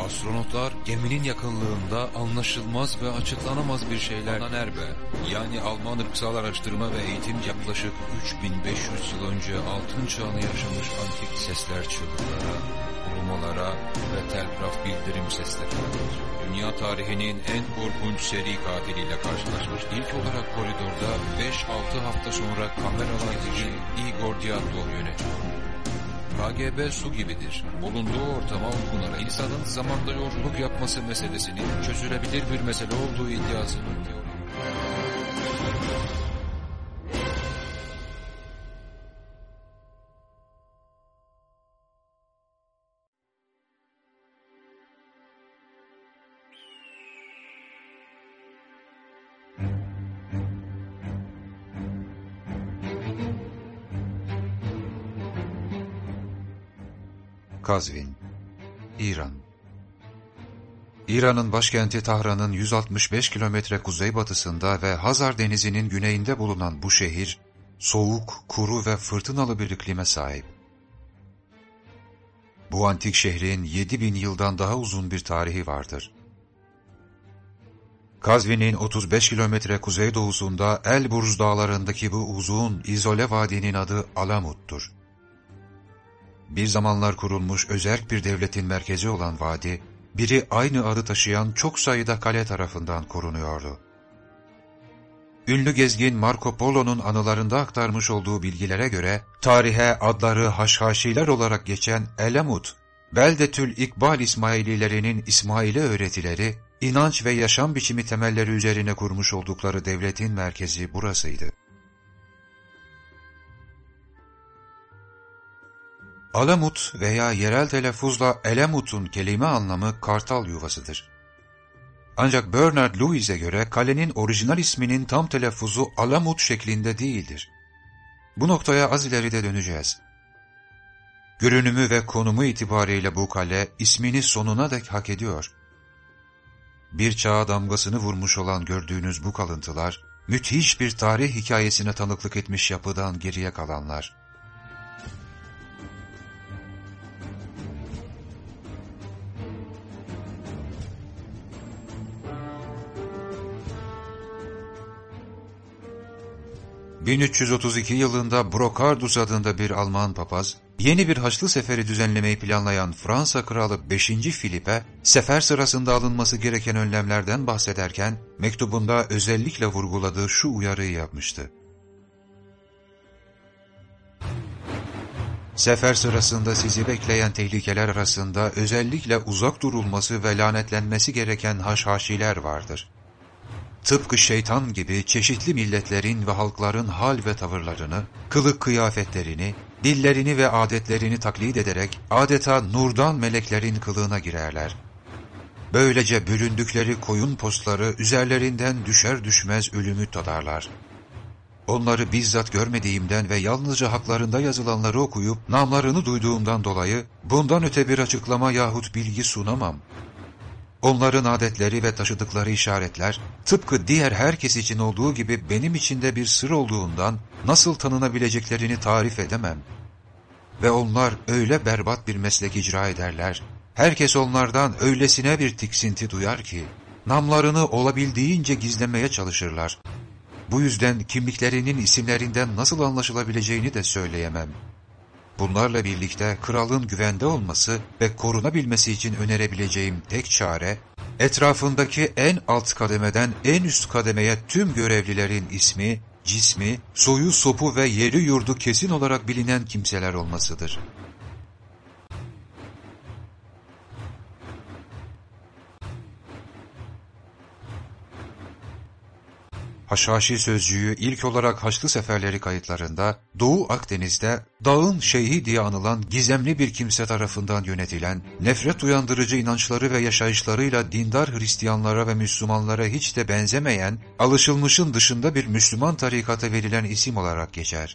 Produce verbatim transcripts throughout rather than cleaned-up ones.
Astronotlar geminin yakınlığında anlaşılmaz ve açıklanamaz bir şeyler Erbe, yani Alman ırksal araştırma ve eğitim yaklaşık üç bin beş yüz yıl önce altın çağını yaşamış antik sesler çığlıklara, ulumalara ve telgraf bildirim sesleri. Dünya tarihinin en korkunç seri katiliyle karşılaşmış. İlk olarak koridorda beş altı hafta sonra kameralar için Igor Dyatlov yönetiyor. K G B su gibidir. Bulunduğu ortama uygun insanın zamanda yolculuk yapması meselesinin çözülebilir bir mesele olduğu iddiasının teori. Kazvin, İran. İran'ın başkenti Tahran'ın yüz altmış beş kilometre kuzeybatısında ve Hazar Denizi'nin güneyinde bulunan bu şehir, soğuk, kuru ve fırtınalı bir iklime sahip. Bu antik şehrin yedi bin yıldan daha uzun bir tarihi vardır. Kazvin'in otuz beş kilometre kuzeydoğusunda Elburz dağlarındaki bu uzun, izole vadinin adı Alamut'tur. Bir zamanlar kurulmuş özerk bir devletin merkezi olan vadi, biri aynı adı taşıyan çok sayıda kale tarafından korunuyordu. Ünlü gezgin Marco Polo'nun anılarında aktarmış olduğu bilgilere göre, tarihe adları Haşhaşiler olarak geçen Elamut, Beldetül İkbal İsmaililerinin İsmail'e öğretileri, inanç ve yaşam biçimi temelleri üzerine kurmuş oldukları devletin merkezi burasıydı. Alamut veya yerel telaffuzla Elamut'un kelime anlamı kartal yuvasıdır. Ancak Bernard Lewis'e göre kalenin orijinal isminin tam telaffuzu Alamut şeklinde değildir. Bu noktaya az ileride döneceğiz. Görünümü ve konumu itibariyle bu kale ismini sonuna dek hak ediyor. Bir çağa damgasını vurmuş olan gördüğünüz bu kalıntılar, müthiş bir tarih hikayesine tanıklık etmiş yapıdan geriye kalanlar. bin üç yüz otuz iki yılında Brocardus adında bir Alman papaz, yeni bir Haçlı seferi düzenlemeyi planlayan Fransa Kralı beşinci Filip'e sefer sırasında alınması gereken önlemlerden bahsederken, mektubunda özellikle vurguladığı şu uyarıyı yapmıştı. Sefer sırasında sizi bekleyen tehlikeler arasında özellikle uzak durulması ve lanetlenmesi gereken haşhaşiler vardır. Tıpkı şeytan gibi çeşitli milletlerin ve halkların hal ve tavırlarını, kılık kıyafetlerini, dillerini ve adetlerini taklit ederek adeta nurdan meleklerin kılığına girerler. Böylece büründükleri koyun postları üzerlerinden düşer düşmez ölümü tadarlar. Onları bizzat görmediğimden ve yalnızca haklarında yazılanları okuyup namlarını duyduğumdan dolayı bundan öte bir açıklama yahut bilgi sunamam. Onların adetleri ve taşıdıkları işaretler, tıpkı diğer herkes için olduğu gibi benim için de bir sır olduğundan nasıl tanınabileceklerini tarif edemem. Ve onlar öyle berbat bir meslek icra ederler, herkes onlardan öylesine bir tiksinti duyar ki, namlarını olabildiğince gizlemeye çalışırlar. Bu yüzden kimliklerinin isimlerinden nasıl anlaşılabileceğini de söyleyemem. Bunlarla birlikte kralın güvende olması ve korunabilmesi için önerebileceğim tek çare, etrafındaki en alt kademeden en üst kademeye tüm görevlilerin ismi, cismi, soyu sopu ve yeri yurdu kesin olarak bilinen kimseler olmasıdır. Haşhaşi sözcüğü ilk olarak Haçlı seferleri kayıtlarında Doğu Akdeniz'de dağın şeyhi diye anılan gizemli bir kimse tarafından yönetilen, nefret uyandırıcı inançları ve yaşayışlarıyla dindar Hristiyanlara ve Müslümanlara hiç de benzemeyen, alışılmışın dışında bir Müslüman tarikata verilen isim olarak geçer.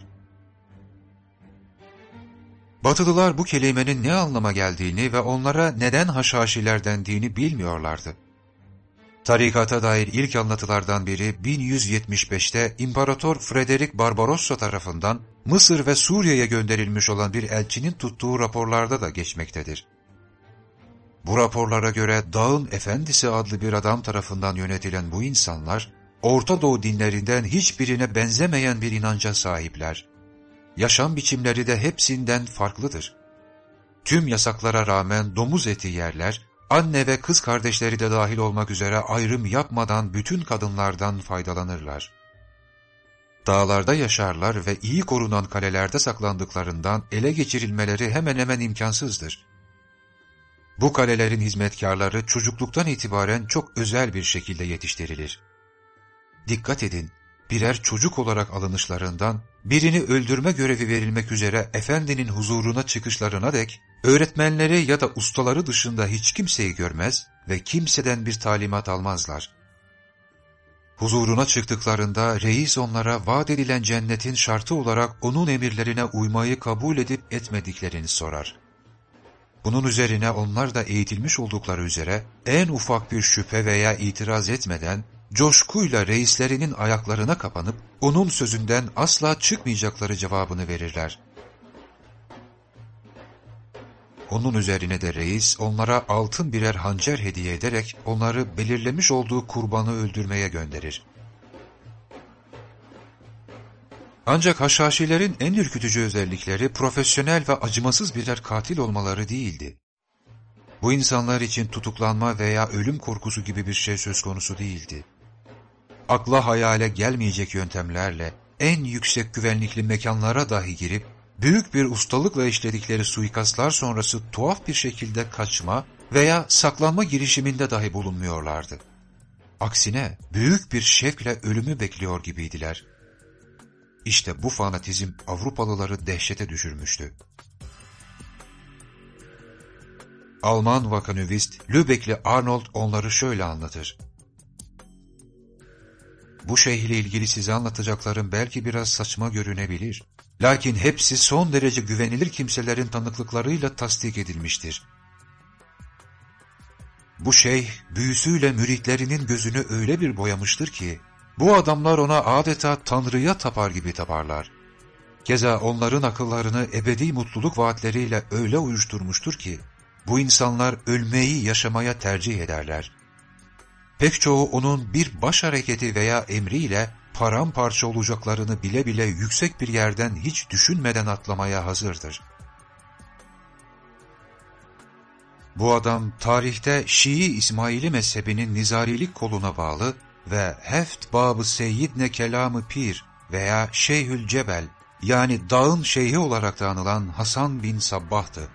Batılılar bu kelimenin ne anlama geldiğini ve onlara neden Haşhaşiler dendiğini bilmiyorlardı. Tarikata dair ilk anlatılardan biri bin yüz yetmiş beşte İmparator Frederick Barbarossa tarafından Mısır ve Suriye'ye gönderilmiş olan bir elçinin tuttuğu raporlarda da geçmektedir. Bu raporlara göre Dağın Efendisi adlı bir adam tarafından yönetilen bu insanlar, Orta Doğu dinlerinden hiçbirine benzemeyen bir inanca sahipler. Yaşam biçimleri de hepsinden farklıdır. Tüm yasaklara rağmen domuz eti yerler, anne ve kız kardeşleri de dahil olmak üzere ayrım yapmadan bütün kadınlardan faydalanırlar. Dağlarda yaşarlar ve iyi korunan kalelerde saklandıklarından ele geçirilmeleri hemen hemen imkansızdır. Bu kalelerin hizmetkarları çocukluktan itibaren çok özel bir şekilde yetiştirilir. Dikkat edin, birer çocuk olarak alınışlarından, birini öldürme görevi verilmek üzere efendinin huzuruna çıkışlarına dek, öğretmenleri ya da ustaları dışında hiç kimseyi görmez ve kimseden bir talimat almazlar. Huzuruna çıktıklarında reis onlara vaat edilen cennetin şartı olarak onun emirlerine uymayı kabul edip etmediklerini sorar. Bunun üzerine onlar da eğitilmiş oldukları üzere en ufak bir şüphe veya itiraz etmeden coşkuyla reislerinin ayaklarına kapanıp onun sözünden asla çıkmayacakları cevabını verirler. Onun üzerine de reis onlara altın birer hançer hediye ederek onları belirlemiş olduğu kurbanı öldürmeye gönderir. Ancak Haşhaşilerin en ürkütücü özellikleri profesyonel ve acımasız birer katil olmaları değildi. Bu insanlar için tutuklanma veya ölüm korkusu gibi bir şey söz konusu değildi. Akla hayale gelmeyecek yöntemlerle en yüksek güvenlikli mekanlara dahi girip, büyük bir ustalıkla işledikleri suikastlar sonrası tuhaf bir şekilde kaçma veya saklanma girişiminde dahi bulunmuyorlardı. Aksine büyük bir şevkle ölümü bekliyor gibiydiler. İşte bu fanatizm Avrupalıları dehşete düşürmüştü. Alman vakanüvist Lübeckli Arnold onları şöyle anlatır. Bu şeyh ile ilgili size anlatacaklarım belki biraz saçma görünebilir. Lakin hepsi son derece güvenilir kimselerin tanıklıklarıyla tasdik edilmiştir. Bu şeyh büyüsüyle müritlerinin gözünü öyle bir boyamıştır ki, bu adamlar ona adeta Tanrı'ya tapar gibi taparlar. Keza onların akıllarını ebedi mutluluk vaatleriyle öyle uyuşturmuştur ki, bu insanlar ölmeyi yaşamaya tercih ederler. Pek çoğu onun bir baş hareketi veya emriyle paramparça olacaklarını bile bile yüksek bir yerden hiç düşünmeden atlamaya hazırdır. Bu adam tarihte Şii İsmaili mezhebinin nizarilik koluna bağlı ve Heft Bab-ı Seyyidne Kelam-ı Pir veya Şeyhül Cebel yani dağın şeyhi olarak da anılan Hasan bin Sabbah'tı.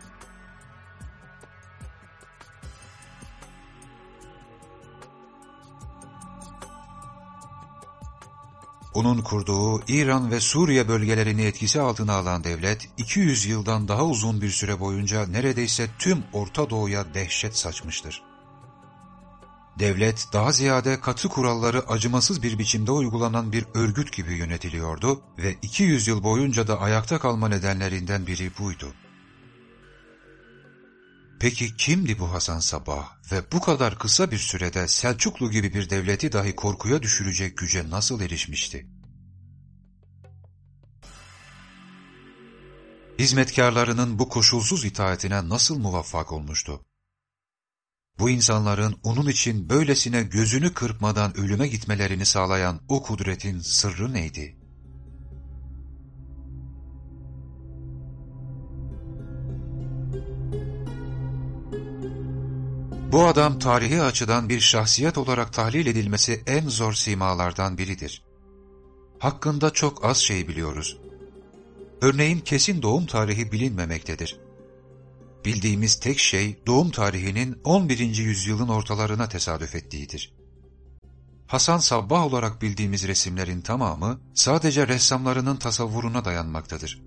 Onun kurduğu İran ve Suriye bölgelerini etkisi altına alan devlet, iki yüz yıldan daha uzun bir süre boyunca neredeyse tüm Orta Doğu'ya dehşet saçmıştır. Devlet, daha ziyade katı kuralları acımasız bir biçimde uygulanan bir örgüt gibi yönetiliyordu ve iki yüz yıl boyunca da ayakta kalma nedenlerinden biri buydu. Peki kimdi bu Hasan Sabbah ve bu kadar kısa bir sürede Selçuklu gibi bir devleti dahi korkuya düşürecek güce nasıl erişmişti? Hizmetkarlarının bu koşulsuz itaatine nasıl muvaffak olmuştu? Bu insanların onun için böylesine gözünü kırpmadan ölüme gitmelerini sağlayan o kudretin sırrı neydi? Bu adam tarihi açıdan bir şahsiyet olarak tahlil edilmesi en zor simalardan biridir. Hakkında çok az şey biliyoruz. Örneğin kesin doğum tarihi bilinmemektedir. Bildiğimiz tek şey doğum tarihinin on birinci yüzyılın ortalarına tesadüf ettiğidir. Hasan Sabbah olarak bildiğimiz resimlerin tamamı sadece ressamlarının tasavvuruna dayanmaktadır.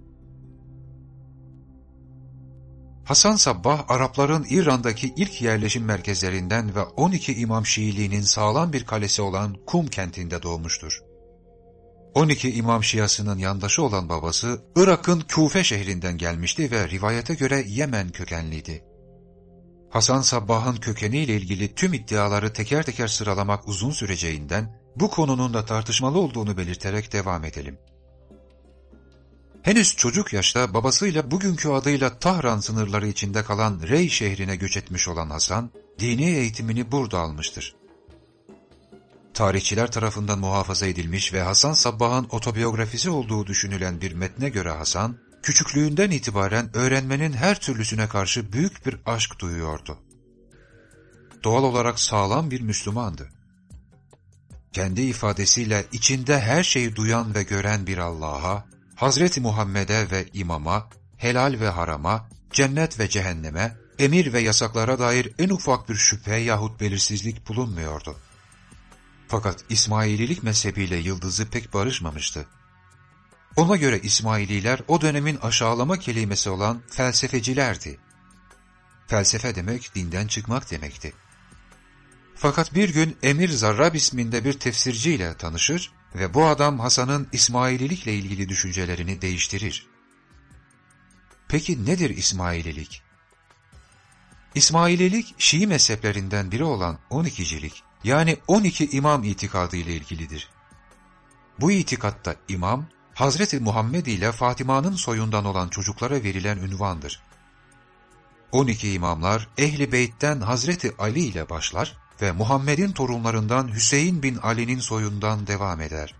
Hasan Sabbah, Arapların İran'daki ilk yerleşim merkezlerinden ve on iki İmam Şiiliğinin sağlam bir kalesi olan Kum kentinde doğmuştur. on iki İmam Şiasının yandaşı olan babası, Irak'ın Küfe şehrinden gelmişti ve rivayete göre Yemen kökenliydi. Hasan Sabbah'ın kökeniyle ilgili tüm iddiaları teker teker sıralamak uzun süreceğinden, bu konunun da tartışmalı olduğunu belirterek devam edelim. Henüz çocuk yaşta babasıyla bugünkü adıyla Tahran sınırları içinde kalan Rey şehrine göç etmiş olan Hasan, dini eğitimini burada almıştır. Tarihçiler tarafından muhafaza edilmiş ve Hasan Sabbah'ın otobiyografisi olduğu düşünülen bir metne göre Hasan, küçüklüğünden itibaren öğrenmenin her türlüsüne karşı büyük bir aşk duyuyordu. Doğal olarak sağlam bir Müslümandı. Kendi ifadesiyle içinde her şeyi duyan ve gören bir Allah'a, Hazreti Muhammed'e ve imama, helal ve harama, cennet ve cehenneme, emir ve yasaklara dair en ufak bir şüphe yahut belirsizlik bulunmuyordu. Fakat İsmaililik mezhebiyle yıldızı pek barışmamıştı. Ona göre İsmaililer o dönemin aşağılama kelimesi olan felsefecilerdi. Felsefe demek dinden çıkmak demekti. Fakat bir gün Emir Zarrab isminde bir tefsirciyle tanışır ve bu adam Hasan'ın İsmaililikle ilgili düşüncelerini değiştirir. Peki nedir İsmaililik? İsmaililik, Şii mezheplerinden biri olan on ikicilik, yani on iki imam itikadı ile ilgilidir. Bu itikatta imam, Hazreti Muhammed ile Fatıma'nın soyundan olan çocuklara verilen ünvandır. on iki imamlar, Ehl-i Beyt'ten Hazreti Ali ile başlar ve Muhammed'in torunlarından Hüseyin bin Ali'nin soyundan devam eder.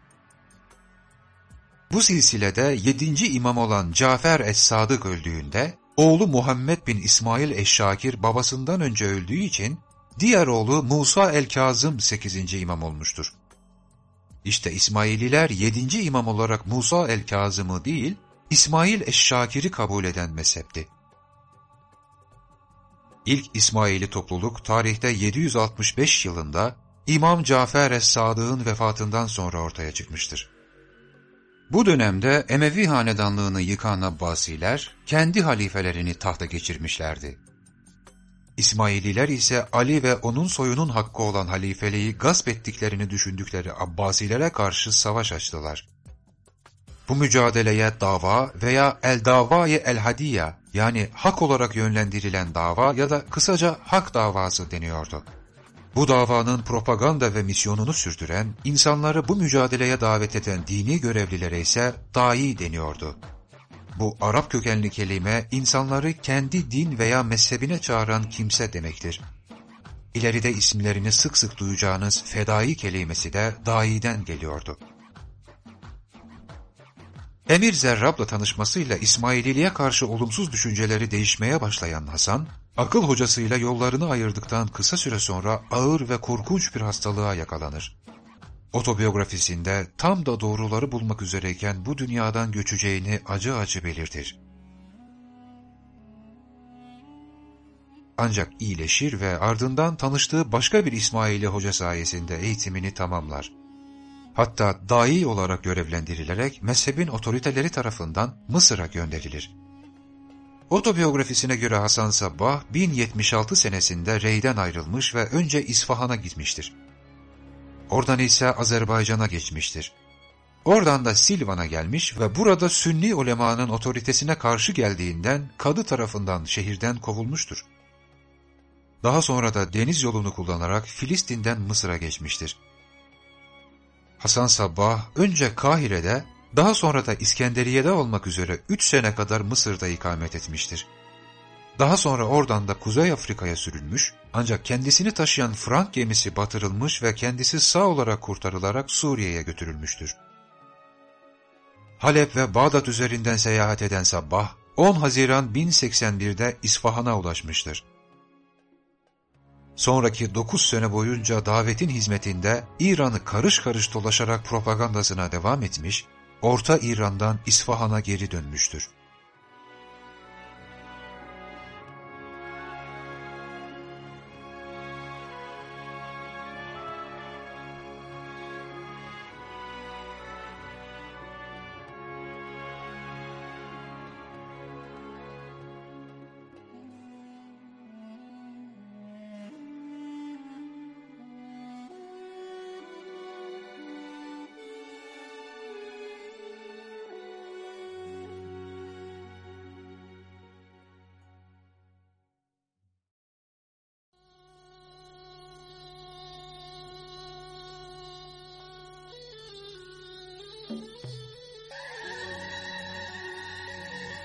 Bu silsilede yedinci imam olan Cafer es-Sadık öldüğünde, oğlu Muhammed bin İsmail eş-Şakir babasından önce öldüğü için, diğer oğlu Musa el-Kazım sekizinci imam olmuştur. İşte İsmaililer yedinci imam olarak Musa el-Kazım'ı değil, İsmail eş-Şakir'i kabul eden mezhepti. İlk İsmaili topluluk tarihte yedi yüz altmış beş yılında İmam Cafer es-Sadık'ın vefatından sonra ortaya çıkmıştır. Bu dönemde Emevi hanedanlığını yıkan Abbasiler kendi halifelerini tahta geçirmişlerdi. İsmaililer ise Ali ve onun soyunun hakkı olan halifeliği gasp ettiklerini düşündükleri Abbasilere karşı savaş açtılar. Bu mücadeleye dava veya el-davayı el-hadiye, yani hak olarak yönlendirilen dava ya da kısaca hak davası deniyordu. Bu davanın propaganda ve misyonunu sürdüren, insanları bu mücadeleye davet eden dini görevlilere ise dai deniyordu. Bu Arap kökenli kelime, insanları kendi din veya mezhebine çağıran kimse demektir. İleride isimlerini sık sık duyacağınız fedai kelimesi de daiden geliyordu. Emir Zerrab'la tanışmasıyla İsmaililiğe karşı olumsuz düşünceleri değişmeye başlayan Hasan, akıl hocasıyla yollarını ayırdıktan kısa süre sonra ağır ve korkunç bir hastalığa yakalanır. Otobiyografisinde tam da doğruları bulmak üzereyken bu dünyadan göçeceğini acı acı belirtir. Ancak iyileşir ve ardından tanıştığı başka bir İsmaili hoca sayesinde eğitimini tamamlar. Hatta dai olarak görevlendirilerek mezhebin otoriteleri tarafından Mısır'a gönderilir. Otobiyografisine göre Hasan Sabbah bin yetmiş altı senesinde Rey'den ayrılmış ve önce İsfahan'a gitmiştir. Oradan ise Azerbaycan'a geçmiştir. Oradan da Silvan'a gelmiş ve burada Sünni ulemanın otoritesine karşı geldiğinden kadı tarafından şehirden kovulmuştur. Daha sonra da deniz yolunu kullanarak Filistin'den Mısır'a geçmiştir. Hasan Sabbah önce Kahire'de, daha sonra da İskenderiye'de olmak üzere üç sene kadar Mısır'da ikamet etmiştir. Daha sonra oradan da Kuzey Afrika'ya sürülmüş, ancak kendisini taşıyan Frank gemisi batırılmış ve kendisi sağ olarak kurtarılarak Suriye'ye götürülmüştür. Halep ve Bağdat üzerinden seyahat eden Sabbah, on Haziran bin seksen birde İsfahan'a ulaşmıştır. Sonraki dokuz sene boyunca davetin hizmetinde İran'ı karış karış dolaşarak propagandasına devam etmiş, Orta İran'dan İsfahan'a geri dönmüştür.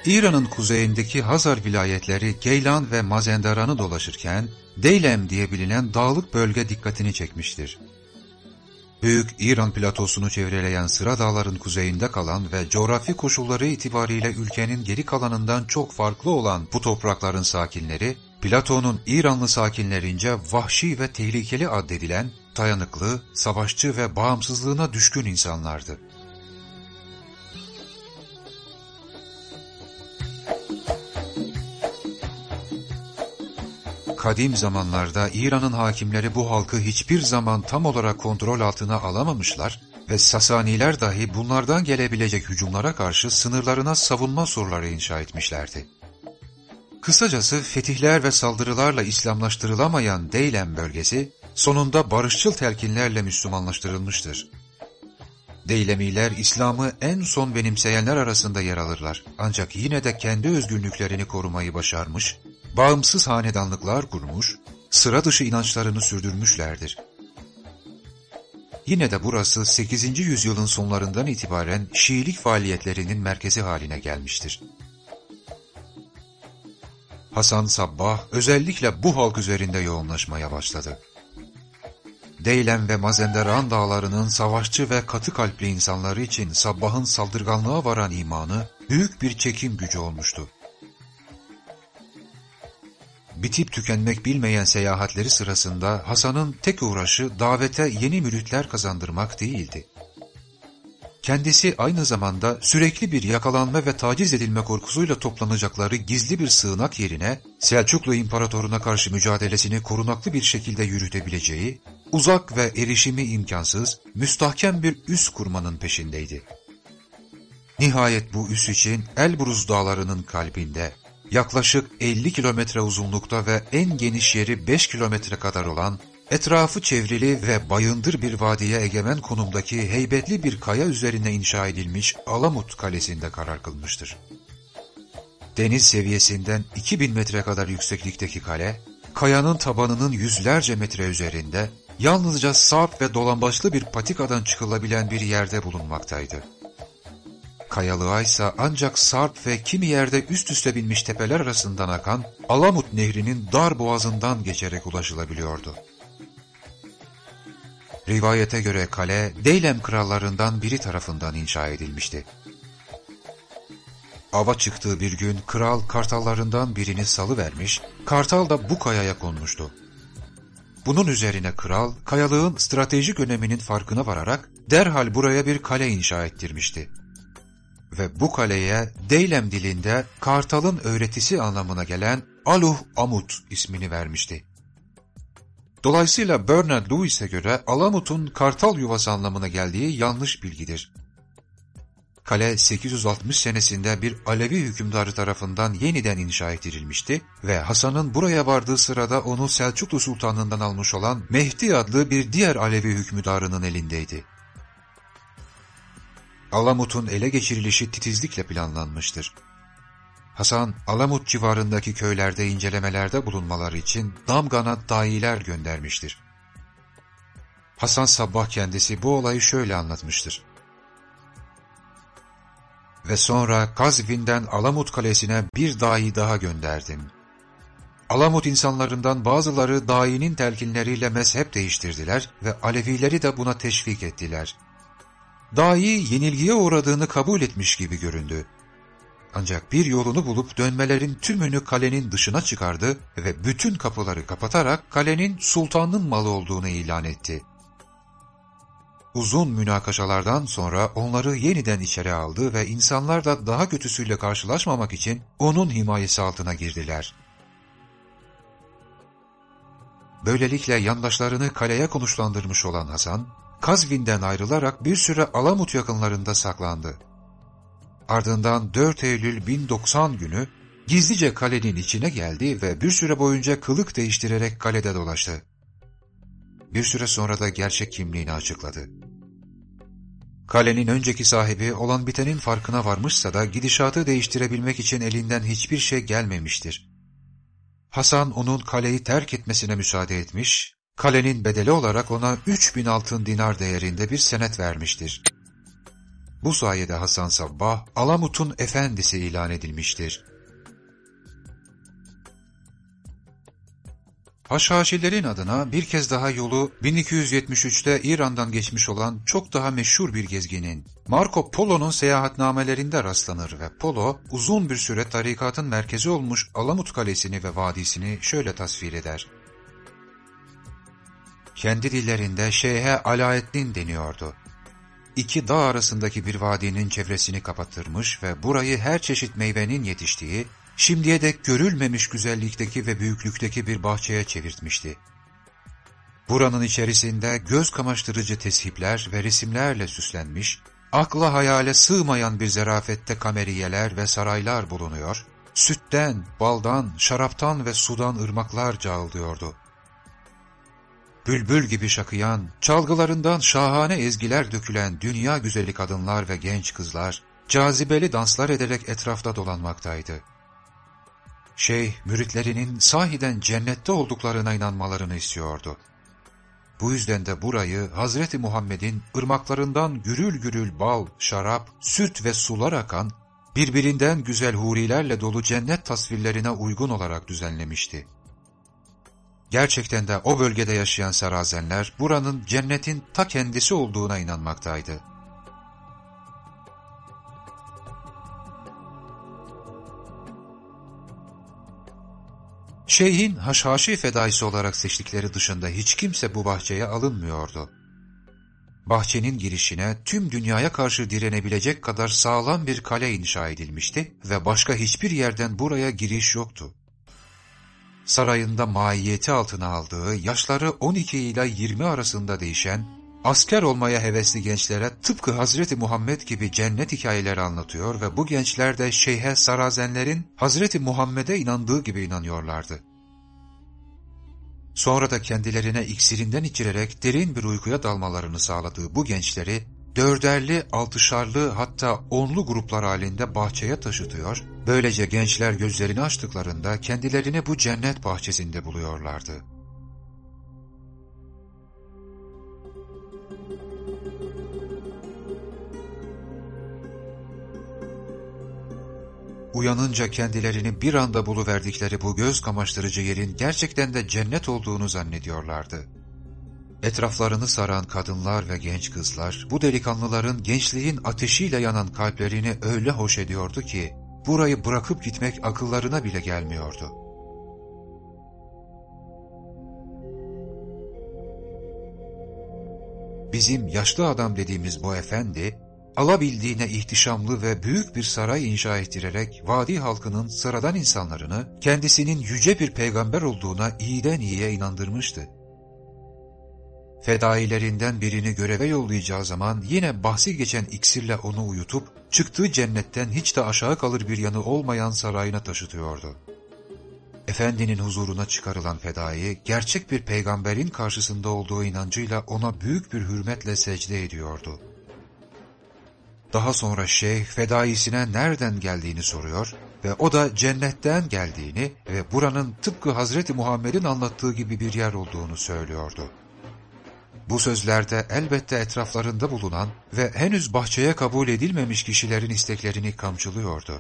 İran'ın kuzeyindeki Hazar vilayetleri Geylan ve Mazenderan'ı dolaşırken Deylem diye bilinen dağlık bölge dikkatini çekmiştir. Büyük İran platosunu çevreleyen Sıra Dağların kuzeyinde kalan ve coğrafi koşulları itibariyle ülkenin geri kalanından çok farklı olan bu toprakların sakinleri, Platon'un İranlı sakinlerince vahşi ve tehlikeli addedilen, dayanıklı, savaşçı ve bağımsızlığına düşkün insanlardı. Kadim zamanlarda İran'ın hakimleri bu halkı hiçbir zaman tam olarak kontrol altına alamamışlar ve Sasaniler dahi bunlardan gelebilecek hücumlara karşı sınırlarına savunma surları inşa etmişlerdi. Kısacası fetihler ve saldırılarla İslamlaştırılamayan Deylem bölgesi, sonunda barışçıl telkinlerle Müslümanlaştırılmıştır. Deylemiler İslam'ı en son benimseyenler arasında yer alırlar, ancak yine de kendi özgünlüklerini korumayı başarmış, bağımsız hanedanlıklar kurmuş, sıra dışı inançlarını sürdürmüşlerdir. Yine de burası sekizinci yüzyılın sonlarından itibaren Şiilik faaliyetlerinin merkezi haline gelmiştir. Hasan Sabbah özellikle bu halk üzerinde yoğunlaşmaya başladı. Deylem ve Mazenderan dağlarının savaşçı ve katı kalpli insanları için Sabbah'ın saldırganlığa varan imanı büyük bir çekim gücü olmuştu. Bitip tükenmek bilmeyen seyahatleri sırasında Hasan'ın tek uğraşı davete yeni müritler kazandırmak değildi. Kendisi aynı zamanda sürekli bir yakalanma ve taciz edilme korkusuyla toplanacakları gizli bir sığınak yerine Selçuklu İmparatoruna karşı mücadelesini korunaklı bir şekilde yürütebileceği, uzak ve erişimi imkansız, müstahkem bir üs kurmanın peşindeydi. Nihayet bu üs için Elbruz dağlarının kalbinde, yaklaşık elli kilometre uzunlukta ve en geniş yeri beş kilometre kadar olan, etrafı çevrili ve bayındır bir vadiye egemen konumdaki heybetli bir kaya üzerine inşa edilmiş Alamut Kalesi'nde karar kılmıştır. Deniz seviyesinden iki bin metre kadar yükseklikteki kale, kayanın tabanının yüzlerce metre üzerinde, yalnızca sarp ve dolambaçlı bir patikadan çıkılabilen bir yerde bulunmaktaydı. Kayalığa ise ancak sarp ve kimi yerde üst üste binmiş tepeler arasından akan Alamut Nehri'nin dar boğazından geçerek ulaşılabiliyordu. Rivayete göre kale, Deylem krallarından biri tarafından inşa edilmişti. Ava çıktığı bir gün kral kartallarından birini salıvermiş, kartal da bu kayaya konmuştu. Bunun üzerine kral, kayalığın stratejik öneminin farkına vararak derhal buraya bir kale inşa ettirmişti. Ve bu kaleye Deylem dilinde kartalın öğretisi anlamına gelen Aluh Amut ismini vermişti. Dolayısıyla Bernard Lewis'e göre Alamut'un kartal yuvası anlamına geldiği yanlış bilgidir. Kale sekiz yüz altmış senesinde bir Alevi hükümdarı tarafından yeniden inşa ettirilmişti ve Hasan'ın buraya vardığı sırada onu Selçuklu Sultanlığından almış olan Mehdi adlı bir diğer Alevi hükümdarının elindeydi. Alamut'un ele geçirilişi titizlikle planlanmıştır. Hasan, Alamut civarındaki köylerde incelemelerde bulunmaları için damgana dayiler göndermiştir. Hasan Sabbah kendisi bu olayı şöyle anlatmıştır. Ve sonra Kazvin'den Alamut Kalesi'ne bir dahi daha gönderdim. Alamut insanlarından bazıları dayinin telkinleriyle mezhep değiştirdiler ve Alevileri de buna teşvik ettiler. Dahi yenilgiye uğradığını kabul etmiş gibi göründü. Ancak bir yolunu bulup dönmelerin tümünü kalenin dışına çıkardı ve bütün kapıları kapatarak kalenin sultanın malı olduğunu ilan etti. Uzun münakaşalardan sonra onları yeniden içeri aldı ve insanlar da daha kötüsüyle karşılaşmamak için onun himayesi altına girdiler. Böylelikle yandaşlarını kaleye konuşlandırmış olan Hasan, Kazvin'den ayrılarak bir süre Alamut yakınlarında saklandı. Ardından dört Eylül bin doksan günü gizlice kalenin içine geldi ve bir süre boyunca kılık değiştirerek kalede dolaştı. Bir süre sonra da gerçek kimliğini açıkladı. Kalenin önceki sahibi olan bitenin farkına varmışsa da gidişatı değiştirebilmek için elinden hiçbir şey gelmemiştir. Hasan onun kaleyi terk etmesine müsaade etmiş, kalenin bedeli olarak ona üç bin altın dinar değerinde bir senet vermiştir. Bu sayede Hasan Sabbah, Alamut'un efendisi ilan edilmiştir. Haşhaşilerin adına bir kez daha yolu bin iki yüz yetmiş üçte İran'dan geçmiş olan çok daha meşhur bir gezginin, Marco Polo'nun seyahatnamelerinde rastlanır ve Polo, uzun bir süre tarikatın merkezi olmuş Alamut Kalesi'ni ve vadisini şöyle tasvir eder. Kendi dillerinde Şeyhe Alaeddin deniyordu. İki dağ arasındaki bir vadinin çevresini kapatırmış ve burayı her çeşit meyvenin yetiştiği, şimdiye dek görülmemiş güzellikteki ve büyüklükteki bir bahçeye çevirtmişti. Buranın içerisinde göz kamaştırıcı teshipler ve resimlerle süslenmiş, akla hayale sığmayan bir zerafette kameriyeler ve saraylar bulunuyor, sütten, baldan, şaraptan ve sudan ırmaklar cağıldıyordu. Bülbül gibi şakıyan, çalgılarından şahane ezgiler dökülen dünya güzeli kadınlar ve genç kızlar, cazibeli danslar ederek etrafta dolanmaktaydı. Şeyh, müritlerinin sahiden cennette olduklarına inanmalarını istiyordu. Bu yüzden de burayı Hazreti Muhammed'in ırmaklarından gürül gürül bal, şarap, süt ve sular akan, birbirinden güzel hurilerle dolu cennet tasvirlerine uygun olarak düzenlemişti. Gerçekten de o bölgede yaşayan sarazenler buranın cennetin ta kendisi olduğuna inanmaktaydı. Şeyhin haşhaşi fedaisi olarak seçtikleri dışında hiç kimse bu bahçeye alınmıyordu. Bahçenin girişine tüm dünyaya karşı direnebilecek kadar sağlam bir kale inşa edilmişti ve başka hiçbir yerden buraya giriş yoktu. Sarayında maiyeti altına aldığı, yaşları on iki ile yirmi arasında değişen, asker olmaya hevesli gençlere tıpkı Hazreti Muhammed gibi cennet hikayeleri anlatıyor ve bu gençler de şeyhe sarazenlerin Hazreti Muhammed'e inandığı gibi inanıyorlardı. Sonra da kendilerine iksirinden içirerek derin bir uykuya dalmalarını sağladığı bu gençleri, dörderli, altışarlı hatta onlu gruplar halinde bahçeye taşıtıyor, böylece gençler gözlerini açtıklarında kendilerini bu cennet bahçesinde buluyorlardı. Uyanınca kendilerini bir anda buluverdikleri bu göz kamaştırıcı yerin gerçekten de cennet olduğunu zannediyorlardı. Etraflarını saran kadınlar ve genç kızlar, bu delikanlıların gençliğin ateşiyle yanan kalplerini öyle hoş ediyordu ki, burayı bırakıp gitmek akıllarına bile gelmiyordu. Bizim yaşlı adam dediğimiz bu efendi, alabildiğine ihtişamlı ve büyük bir saray inşa ettirerek vadi halkının sıradan insanlarını kendisinin yüce bir peygamber olduğuna iyiden iyiye inandırmıştı. Fedailerinden birini göreve yollayacağı zaman yine bahsi geçen iksirle onu uyutup, çıktığı cennetten hiç de aşağı kalır bir yanı olmayan sarayına taşıtıyordu. Efendinin huzuruna çıkarılan fedai, gerçek bir peygamberin karşısında olduğu inancıyla ona büyük bir hürmetle secde ediyordu. Daha sonra şeyh, fedaisine nereden geldiğini soruyor ve o da cennetten geldiğini ve buranın tıpkı Hazreti Muhammed'in anlattığı gibi bir yer olduğunu söylüyordu. Bu sözlerde elbette etraflarında bulunan ve henüz bahçeye kabul edilmemiş kişilerin isteklerini kamçılıyordu.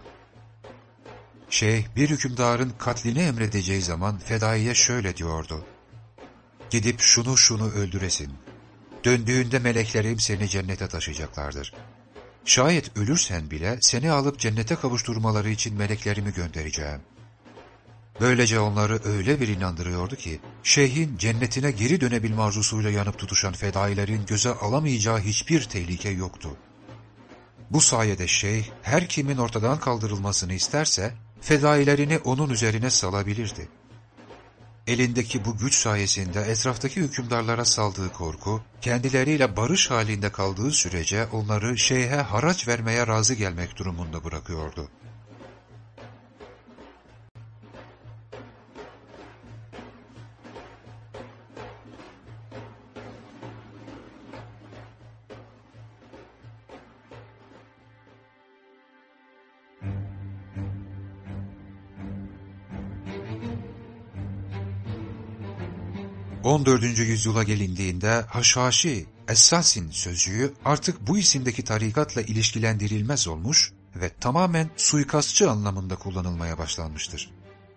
Şeyh, bir hükümdarın katlini emredeceği zaman fedaiye şöyle diyordu: "Gidip şunu şunu öldüresin. Döndüğünde meleklerim seni cennete taşıyacaklardır. Şayet ölürsen bile seni alıp cennete kavuşturmaları için meleklerimi göndereceğim." Böylece onları öyle bir inandırıyordu ki, şeyhin cennetine geri dönebilme arzusuyla yanıp tutuşan fedailerin göze alamayacağı hiçbir tehlike yoktu. Bu sayede şeyh, her kimin ortadan kaldırılmasını isterse, fedailerini onun üzerine salabilirdi. Elindeki bu güç sayesinde etraftaki hükümdarlara saldığı korku, kendileriyle barış halinde kaldığı sürece onları şeyhe haraç vermeye razı gelmek durumunda bırakıyordu. on dördüncü yüzyıla gelindiğinde Haşhaşi Essassin sözcüğü artık bu isimdeki tarikatla ilişkilendirilmez olmuş ve tamamen suikastçı anlamında kullanılmaya başlanmıştır.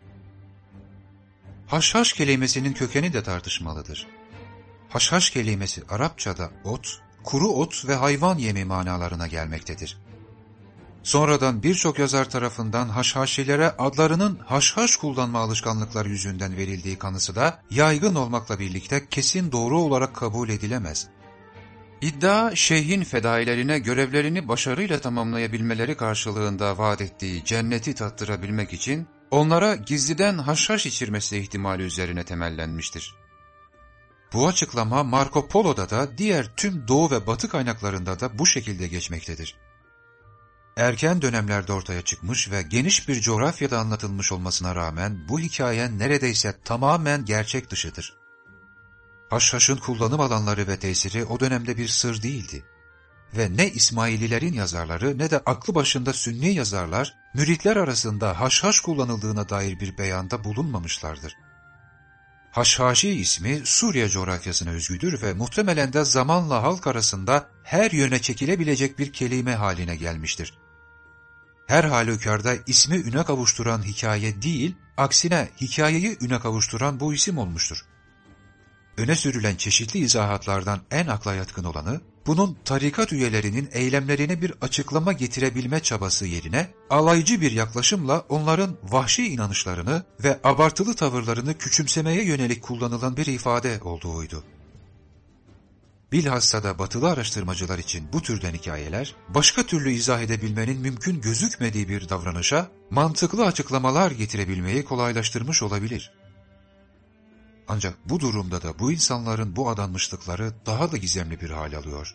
Haşhaş kelimesinin kökeni de tartışmalıdır. Haşhaş kelimesi Arapçada ot, kuru ot ve hayvan yemi manalarına gelmektedir. Sonradan birçok yazar tarafından haşhaşilere adlarının haşhaş kullanma alışkanlıkları yüzünden verildiği kanısı da yaygın olmakla birlikte kesin doğru olarak kabul edilemez. İddia, şeyhin fedailerine görevlerini başarıyla tamamlayabilmeleri karşılığında vaat ettiği cenneti tattırabilmek için onlara gizliden haşhaş içirmesi ihtimali üzerine temellenmiştir. Bu açıklama Marco Polo'da da diğer tüm Doğu ve Batı kaynaklarında da bu şekilde geçmektedir. Erken dönemlerde ortaya çıkmış ve geniş bir coğrafyada anlatılmış olmasına rağmen bu hikaye neredeyse tamamen gerçek dışıdır. Haşhaşın kullanım alanları ve tesiri o dönemde bir sır değildi. Ve ne İsmaililerin yazarları ne de aklı başında Sünni yazarlar, müritler arasında haşhaş kullanıldığına dair bir beyanda bulunmamışlardır. Haşhaşi ismi Suriye coğrafyasına özgüdür ve muhtemelen de zamanla halk arasında her yöne çekilebilecek bir kelime haline gelmiştir. Her halükarda ismi üne kavuşturan hikaye değil, aksine hikayeyi üne kavuşturan bu isim olmuştur. Öne sürülen çeşitli izahatlardan en akla yatkın olanı, bunun tarikat üyelerinin eylemlerine bir açıklama getirebilme çabası yerine, alaycı bir yaklaşımla onların vahşi inanışlarını ve abartılı tavırlarını küçümsemeye yönelik kullanılan bir ifade olduğuydu. Bilhassa da batılı araştırmacılar için bu türden hikayeler, başka türlü izah edebilmenin mümkün gözükmediği bir davranışa mantıklı açıklamalar getirebilmeyi kolaylaştırmış olabilir. Ancak bu durumda da bu insanların bu adanmışlıkları daha da gizemli bir hal alıyor.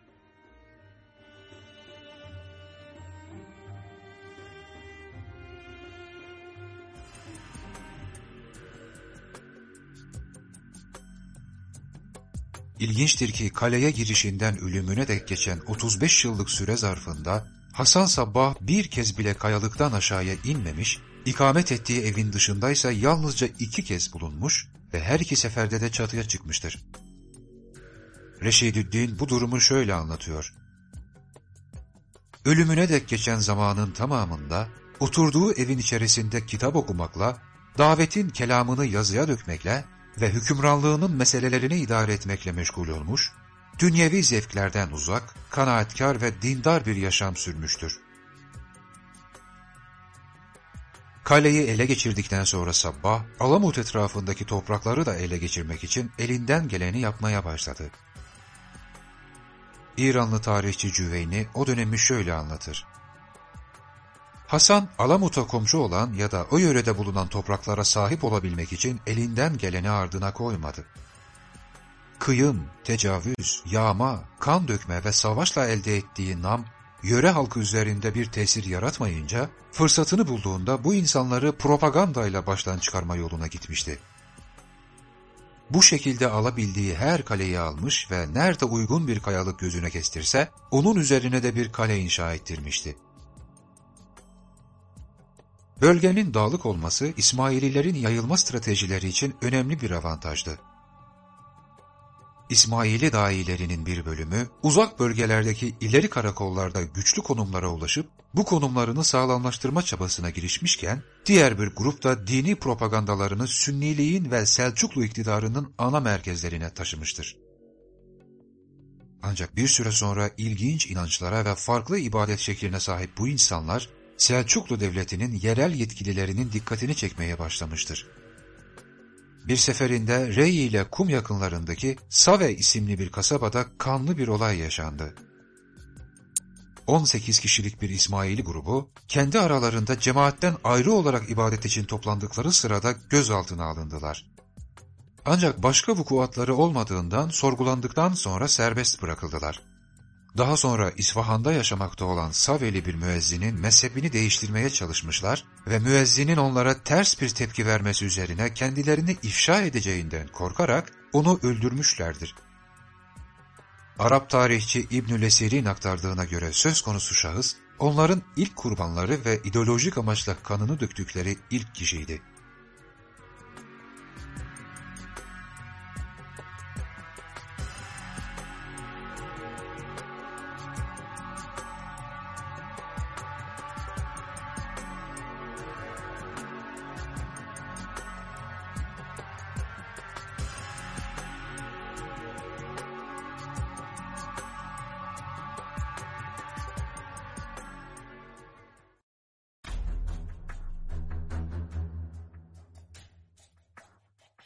İlginçtir ki kaleye girişinden ölümüne dek geçen otuz beş yıllık süre zarfında Hasan Sabbah bir kez bile kayalıktan aşağıya inmemiş, ikamet ettiği evin dışındaysa yalnızca iki kez bulunmuş ve her iki seferde de çatıya çıkmıştır. Reşidüddin bu durumu şöyle anlatıyor. Ölümüne dek geçen zamanın tamamında oturduğu evin içerisinde kitap okumakla, davetin kelamını yazıya dökmekle ve hükümranlığının meselelerini idare etmekle meşgul olmuş, dünyevi zevklerden uzak, kanaatkar ve dindar bir yaşam sürmüştür. Kaleyi ele geçirdikten sonra Sabbah, Alamut etrafındaki toprakları da ele geçirmek için elinden geleni yapmaya başladı. İranlı tarihçi Cüveyni o dönemi şöyle anlatır. Hasan, Alamut'a komşu olan ya da o yörede bulunan topraklara sahip olabilmek için elinden geleni ardına koymadı. Kıyım, tecavüz, yağma, kan dökme ve savaşla elde ettiği nam, yöre halkı üzerinde bir tesir yaratmayınca, fırsatını bulduğunda bu insanları propagandayla baştan çıkarma yoluna gitmişti. Bu şekilde alabildiği her kaleyi almış ve nerede uygun bir kayalık gözüne kestirse, onun üzerine de bir kale inşa ettirmişti. Bölgenin dağlık olması, İsmaililerin yayılma stratejileri için önemli bir avantajdı. İsmaili dahilerinin bir bölümü, uzak bölgelerdeki ileri karakollarda güçlü konumlara ulaşıp, bu konumlarını sağlamlaştırma çabasına girişmişken, diğer bir grup da dini propagandalarını Sünniliğin ve Selçuklu iktidarının ana merkezlerine taşımıştır. Ancak bir süre sonra ilginç inançlara ve farklı ibadet şekline sahip bu insanlar, Selçuklu Devleti'nin yerel yetkililerinin dikkatini çekmeye başlamıştır. Bir seferinde Rey ile Kum yakınlarındaki Save isimli bir kasabada kanlı bir olay yaşandı. on sekiz kişilik bir İsmaili grubu, kendi aralarında cemaatten ayrı olarak ibadet için toplandıkları sırada gözaltına alındılar. Ancak başka vukuatları olmadığından sorgulandıktan sonra serbest bırakıldılar. Daha sonra İsfahan'da yaşamakta olan Saveli bir müezzinin mezhebini değiştirmeye çalışmışlar ve müezzinin onlara ters bir tepki vermesi üzerine kendilerini ifşa edeceğinden korkarak onu öldürmüşlerdir. Arap tarihçi İbnül Esir'in aktardığına göre söz konusu şahıs, onların ilk kurbanları ve ideolojik amaçla kanını döktükleri ilk kişiydi.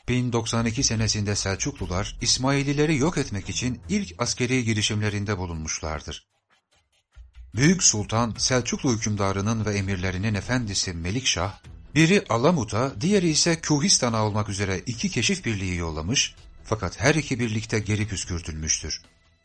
bin doksan iki senesinde Selçuklular, İsmailileri yok etmek için ilk askeri girişimlerinde bulunmuşlardır. Büyük Sultan, Selçuklu hükümdarının ve emirlerinin efendisi Melikşah, biri Alamut'a, diğeri ise Kühistan'a olmak üzere iki keşif birliği yollamış, fakat her iki birlikte geri püskürtülmüştür.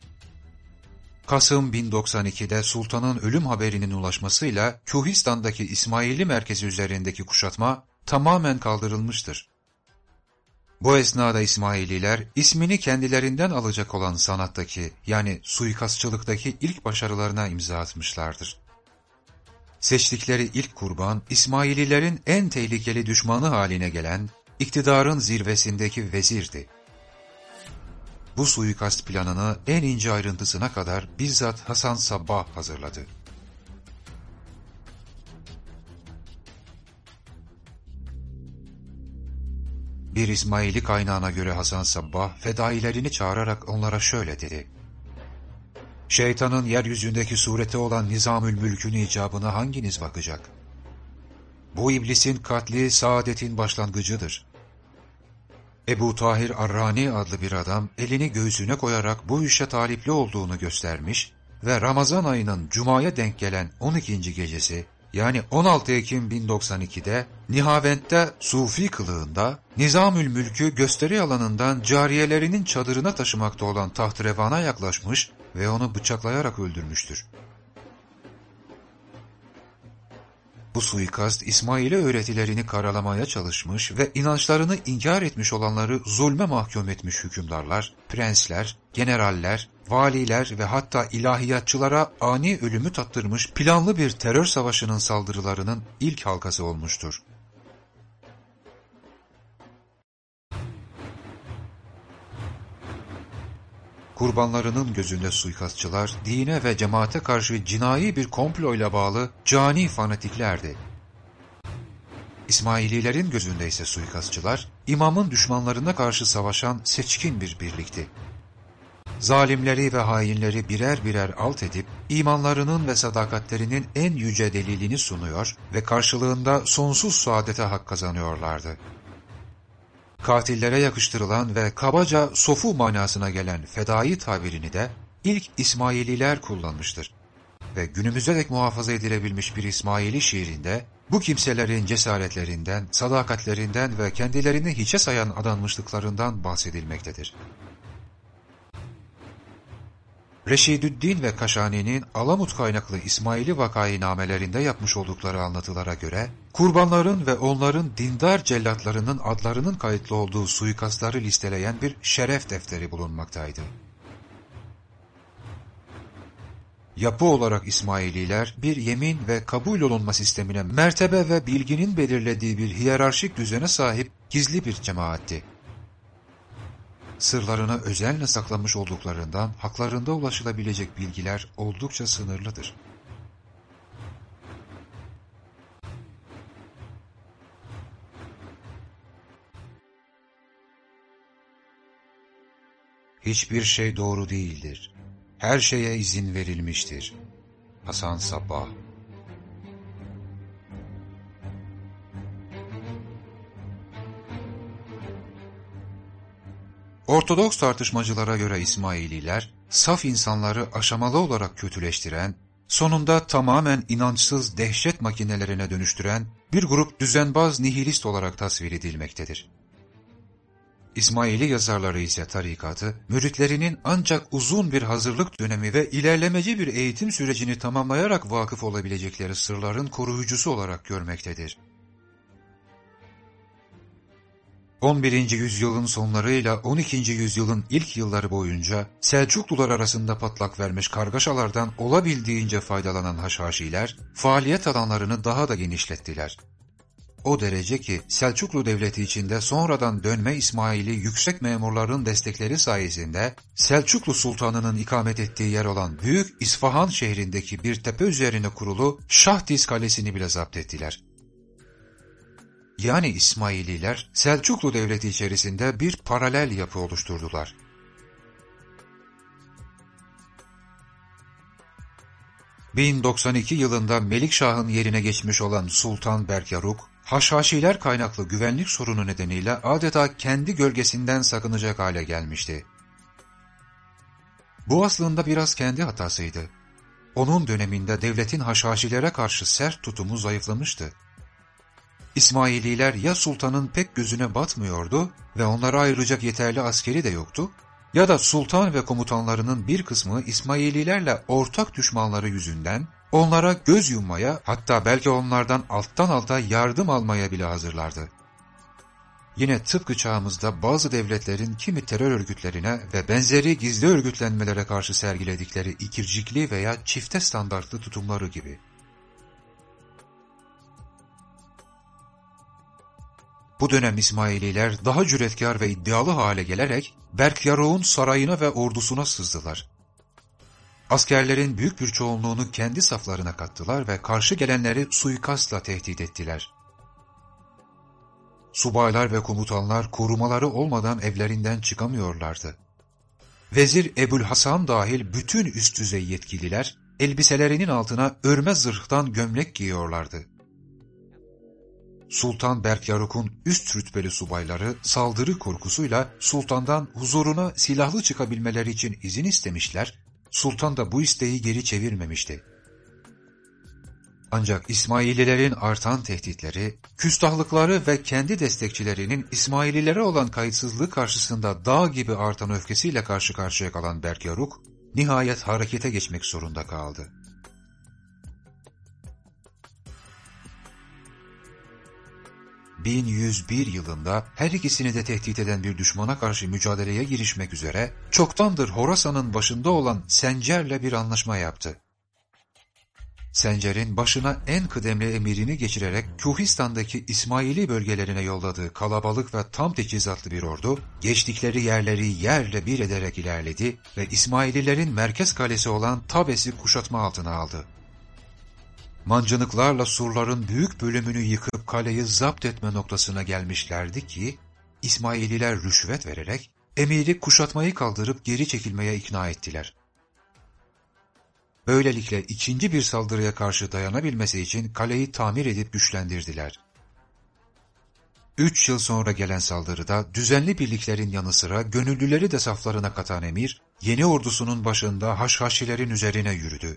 Kasım bin doksan ikide Sultan'ın ölüm haberinin ulaşmasıyla Kühistan'daki İsmaili merkezi üzerindeki kuşatma tamamen kaldırılmıştır. Bu esnada İsmaililer, ismini kendilerinden alacak olan sanattaki, yani suikastçılıktaki ilk başarılarına imza atmışlardır. Seçtikleri ilk kurban, İsmaililerin en tehlikeli düşmanı haline gelen, iktidarın zirvesindeki vezirdi. Bu suikast planını en ince ayrıntısına kadar bizzat Hasan Sabbah hazırladı. Bir İsmaili kaynağına göre Hasan Sabbah, fedailerini çağırarak onlara şöyle dedi: "Şeytanın yeryüzündeki sureti olan Nizamül Mülk'ün icabına hanginiz bakacak? Bu iblisin katli saadetin başlangıcıdır. Ebu Tahir Arrani adlı bir adam elini göğsüne koyarak bu işe talipli olduğunu göstermiş ve Ramazan ayının Cuma'ya denk gelen on ikinci gecesi, yani on altı Ekim bin doksan ikide Nihavend'de Sufi kılığında Nizamül Mülk'ü gösteri alanından cariyelerinin çadırına taşımakta olan tahtrevana yaklaşmış ve onu bıçaklayarak öldürmüştür." Bu suikast, İsmail'e öğretilerini karalamaya çalışmış ve inançlarını inkar etmiş olanları zulme mahkum etmiş hükümdarlar, prensler, generaller, valiler ve hatta ilahiyatçılara ani ölümü tattırmış planlı bir terör savaşının saldırılarının ilk halkası olmuştur. Kurbanlarının gözünde suikastçılar, dine ve cemaate karşı cinayi bir komployla bağlı cani fanatiklerdi. İsmaililerin gözünde ise suikastçılar, imamın düşmanlarına karşı savaşan seçkin bir birlikti. Zalimleri ve hainleri birer birer alt edip, imanlarının ve sadakatlerinin en yüce delilini sunuyor ve karşılığında sonsuz saadete hak kazanıyorlardı. Katillere yakıştırılan ve kabaca sofu manasına gelen fedai tabirini de ilk İsmaililer kullanmıştır. Ve günümüze dek muhafaza edilebilmiş bir İsmaili şiirinde bu kimselerin cesaretlerinden, sadakatlerinden ve kendilerini hiçe sayan adanmışlıklarından bahsedilmektedir. Reşidüddin ve Kaşani'nin Alamut kaynaklı İsmaili vakainamelerinde yapmış oldukları anlatılara göre, kurbanların ve onların dindar cellatlarının adlarının kayıtlı olduğu suikastları listeleyen bir şeref defteri bulunmaktaydı. Yapı olarak İsmaililer, bir yemin ve kabul olunma sistemine, mertebe ve bilginin belirlediği bir hiyerarşik düzene sahip gizli bir cemaatti. Sırlarını özenle saklamış olduklarından haklarında ulaşılabilecek bilgiler oldukça sınırlıdır. Hiçbir şey doğru değildir. Her şeye izin verilmiştir. Hasan Sabbah. Ortodoks tartışmacılara göre İsmaililer, saf insanları aşamalı olarak kötüleştiren, sonunda tamamen inançsız dehşet makinelerine dönüştüren bir grup düzenbaz nihilist olarak tasvir edilmektedir. İsmaili yazarları ise tarikatı, müritlerinin ancak uzun bir hazırlık dönemi ve ilerlemeci bir eğitim sürecini tamamlayarak vakıf olabilecekleri sırların koruyucusu olarak görmektedir. on birinci yüzyılın sonlarıyla on ikinci yüzyılın ilk yılları boyunca Selçuklular arasında patlak vermiş kargaşalardan olabildiğince faydalanan Haşhaşiler, faaliyet alanlarını daha da genişlettiler. O derece ki Selçuklu Devleti içinde sonradan dönme İsmaili yüksek memurların destekleri sayesinde Selçuklu Sultanı'nın ikamet ettiği yer olan Büyük İsfahan şehrindeki bir tepe üzerine kurulu Şahdiz Kalesi'ni bile zapt ettiler. Yani İsmaililer Selçuklu Devleti içerisinde bir paralel yapı oluşturdular. bin doksan iki yılında Melikşah'ın yerine geçmiş olan Sultan Berkyaruk, Haşhaşiler kaynaklı güvenlik sorunu nedeniyle adeta kendi gölgesinden sakınacak hale gelmişti. Bu aslında biraz kendi hatasıydı. Onun döneminde devletin Haşhaşilere karşı sert tutumu zayıflamıştı. İsmaililer ya sultanın pek gözüne batmıyordu ve onlara ayıracak yeterli askeri de yoktu, ya da sultan ve komutanlarının bir kısmı İsmaililerle ortak düşmanları yüzünden onlara göz yummaya, hatta belki onlardan alttan alta yardım almaya bile hazırlardı. Yine tıpkı çağımızda bazı devletlerin kimi terör örgütlerine ve benzeri gizli örgütlenmelere karşı sergiledikleri ikircikli veya çifte standartlı tutumları gibi. Bu dönem İsmaililer daha cüretkar ve iddialı hale gelerek Berk-Yaruğ'un sarayına ve ordusuna sızdılar. Askerlerin büyük bir çoğunluğunu kendi saflarına kattılar ve karşı gelenleri suikastla tehdit ettiler. Subaylar ve komutanlar korumaları olmadan evlerinden çıkamıyorlardı. Vezir Ebu'l-Hasan dahil bütün üst düzey yetkililer elbiselerinin altına örme zırhtan gömlek giyiyorlardı. Sultan Berk-Yaruk'un üst rütbeli subayları saldırı korkusuyla sultandan huzuruna silahlı çıkabilmeleri için izin istemişler, sultan da bu isteği geri çevirmemişti. Ancak İsmaililerin artan tehditleri, küstahlıkları ve kendi destekçilerinin İsmaililere olan kayıtsızlığı karşısında dağ gibi artan öfkesiyle karşı karşıya kalan Berk-Yaruk, nihayet harekete geçmek zorunda kaldı. bin yüz bir yılında her ikisini de tehdit eden bir düşmana karşı mücadeleye girişmek üzere çoktandır Horasan'ın başında olan Sencer'le bir anlaşma yaptı. Sencer'in başına en kıdemli emirini geçirerek Kühistan'daki İsmaili bölgelerine yolladığı kalabalık ve tam teçhizatlı bir ordu, geçtikleri yerleri yerle bir ederek ilerledi ve İsmaililerin merkez kalesi olan Tabes'i kuşatma altına aldı. Mancınıklarla surların büyük bölümünü yıkıp kaleyi zapt etme noktasına gelmişlerdi ki, İsmaililer rüşvet vererek emiri kuşatmayı kaldırıp geri çekilmeye ikna ettiler. Böylelikle ikinci bir saldırıya karşı dayanabilmesi için kaleyi tamir edip güçlendirdiler. Üç yıl sonra gelen saldırıda düzenli birliklerin yanı sıra gönüllüleri de saflarına katan emir, yeni ordusunun başında Haşhaşilerin üzerine yürüdü.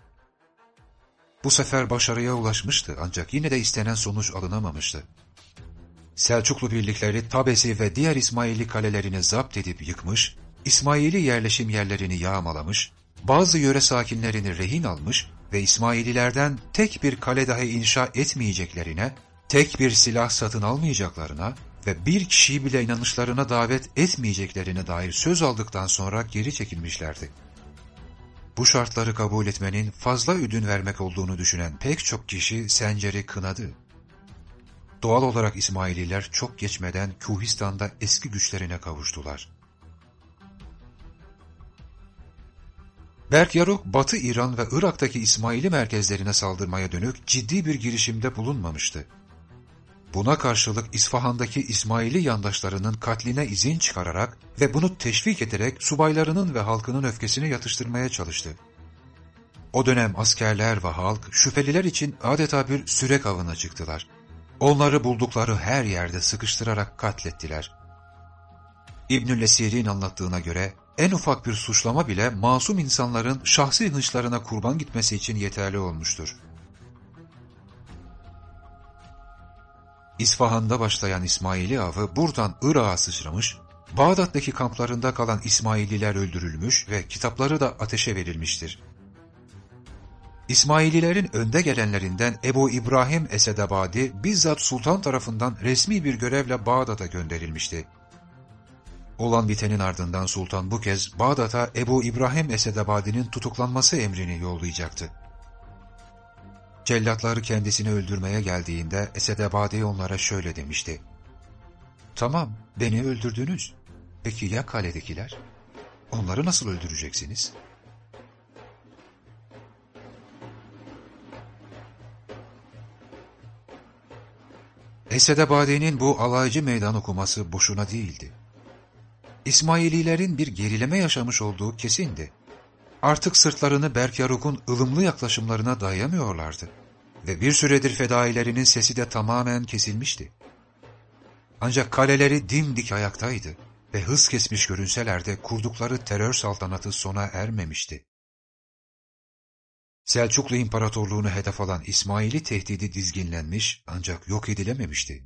Bu sefer başarıya ulaşmıştı ancak yine de istenen sonuç alınamamıştı. Selçuklu birlikleri Tabes'i ve diğer İsmaili kalelerini zapt edip yıkmış, İsmaili yerleşim yerlerini yağmalamış, bazı yöre sakinlerini rehin almış ve İsmaililerden tek bir kale dahi inşa etmeyeceklerine, tek bir silah satın almayacaklarına ve bir kişiyi bile inanışlarına davet etmeyeceklerine dair söz aldıktan sonra geri çekilmişlerdi. Bu şartları kabul etmenin fazla ödün vermek olduğunu düşünen pek çok kişi Sencer'i kınadı. Doğal olarak İsmaililer çok geçmeden Kühistan'da eski güçlerine kavuştular. Berk-Yaruk, Batı İran ve Irak'taki İsmaili merkezlerine saldırmaya dönük ciddi bir girişimde bulunmamıştı. Buna karşılık İsfahan'daki İsmaili yandaşlarının katline izin çıkararak ve bunu teşvik ederek subaylarının ve halkının öfkesini yatıştırmaya çalıştı. O dönem askerler ve halk şüpheliler için adeta bir sürek avına çıktılar. Onları buldukları her yerde sıkıştırarak katlettiler. İbnül Esir'in anlattığına göre en ufak bir suçlama bile masum insanların şahsi hınçlarına kurban gitmesi için yeterli olmuştur. İsfahan'da başlayan İsmaili avı buradan Irak'a sıçramış, Bağdat'taki kamplarında kalan İsmaililer öldürülmüş ve kitapları da ateşe verilmiştir. İsmaililerin önde gelenlerinden Ebu İbrahim Esedabadi bizzat sultan tarafından resmi bir görevle Bağdat'a gönderilmişti. Olan bitenin ardından sultan bu kez Bağdat'a Ebu İbrahim Esedabadi'nin tutuklanması emrini yollayacaktı. Cellatları kendisini öldürmeye geldiğinde Esedabadi onlara şöyle demişti: "Tamam, beni öldürdünüz. Peki ya kaledekiler? Onları nasıl öldüreceksiniz?" Esedabadi'nin bu alaycı meydan okuması boşuna değildi. İsmaililerin bir gerileme yaşamış olduğu kesindi. Artık sırtlarını Berk-Yaruk'un ılımlı yaklaşımlarına dayayamıyorlardı. ve bir süredir fedailerinin sesi de tamamen kesilmişti. Ancak kaleleri dimdik ayaktaydı ve hız kesmiş görünseler de kurdukları terör saltanatı sona ermemişti. Selçuklu İmparatorluğunu hedef alan İsmaili tehdidi dizginlenmiş ancak yok edilememişti.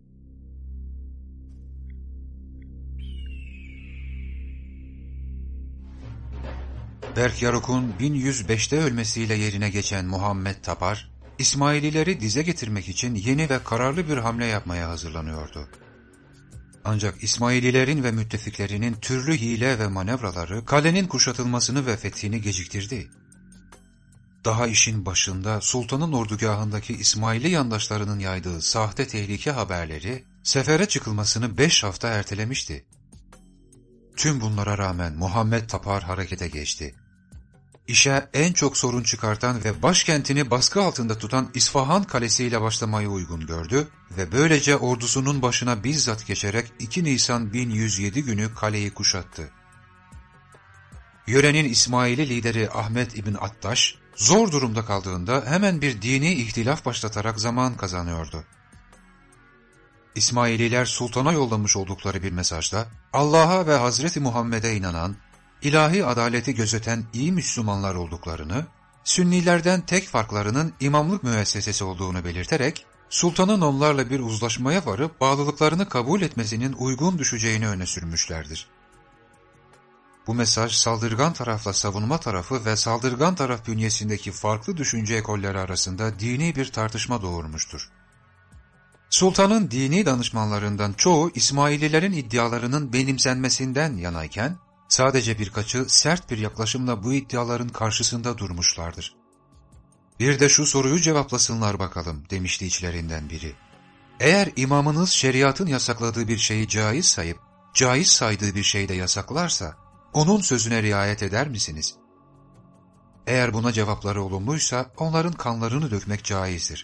Berk Yaruk'un bin yüz beşte ölmesiyle yerine geçen Muhammed Tapar, İsmailileri dize getirmek için yeni ve kararlı bir hamle yapmaya hazırlanıyordu. Ancak İsmaililerin ve müttefiklerinin türlü hile ve manevraları kalenin kuşatılmasını ve fethini geciktirdi. Daha işin başında sultanın ordugahındaki İsmaili yandaşlarının yaydığı sahte tehlike haberleri sefere çıkılmasını beş hafta ertelemişti. Tüm bunlara rağmen Muhammed Tapar harekete geçti. İşe en çok sorun çıkartan ve başkentini baskı altında tutan İsfahan Kalesi ile başlamayı uygun gördü ve böylece ordusunun başına bizzat geçerek iki Nisan bin yüz yedi günü kaleyi kuşattı. Yörenin İsmaili lideri Ahmet İbn Attaş, zor durumda kaldığında hemen bir dini ihtilaf başlatarak zaman kazanıyordu. İsmaililer sultana yollamış oldukları bir mesajda, Allah'a ve Hazreti Muhammed'e inanan, ilahi adaleti gözeten iyi Müslümanlar olduklarını, Sünnilerden tek farklarının imamlık müessesesi olduğunu belirterek, sultanın onlarla bir uzlaşmaya varıp bağlılıklarını kabul etmesinin uygun düşeceğini öne sürmüşlerdir. Bu mesaj saldırgan tarafla savunma tarafı ve saldırgan taraf bünyesindeki farklı düşünce ekolleri arasında dini bir tartışma doğurmuştur. Sultanın dini danışmanlarından çoğu İsmaililerin iddialarının benimsenmesinden yanayken, sadece birkaçı sert bir yaklaşımla bu iddiaların karşısında durmuşlardır. Bir de şu soruyu cevaplasınlar bakalım demişti içlerinden biri. Eğer imamınız şeriatın yasakladığı bir şeyi caiz sayıp, caiz saydığı bir şeyi de yasaklarsa, onun sözüne riayet eder misiniz? Eğer buna cevapları olumluysa onların kanlarını dökmek caizdir.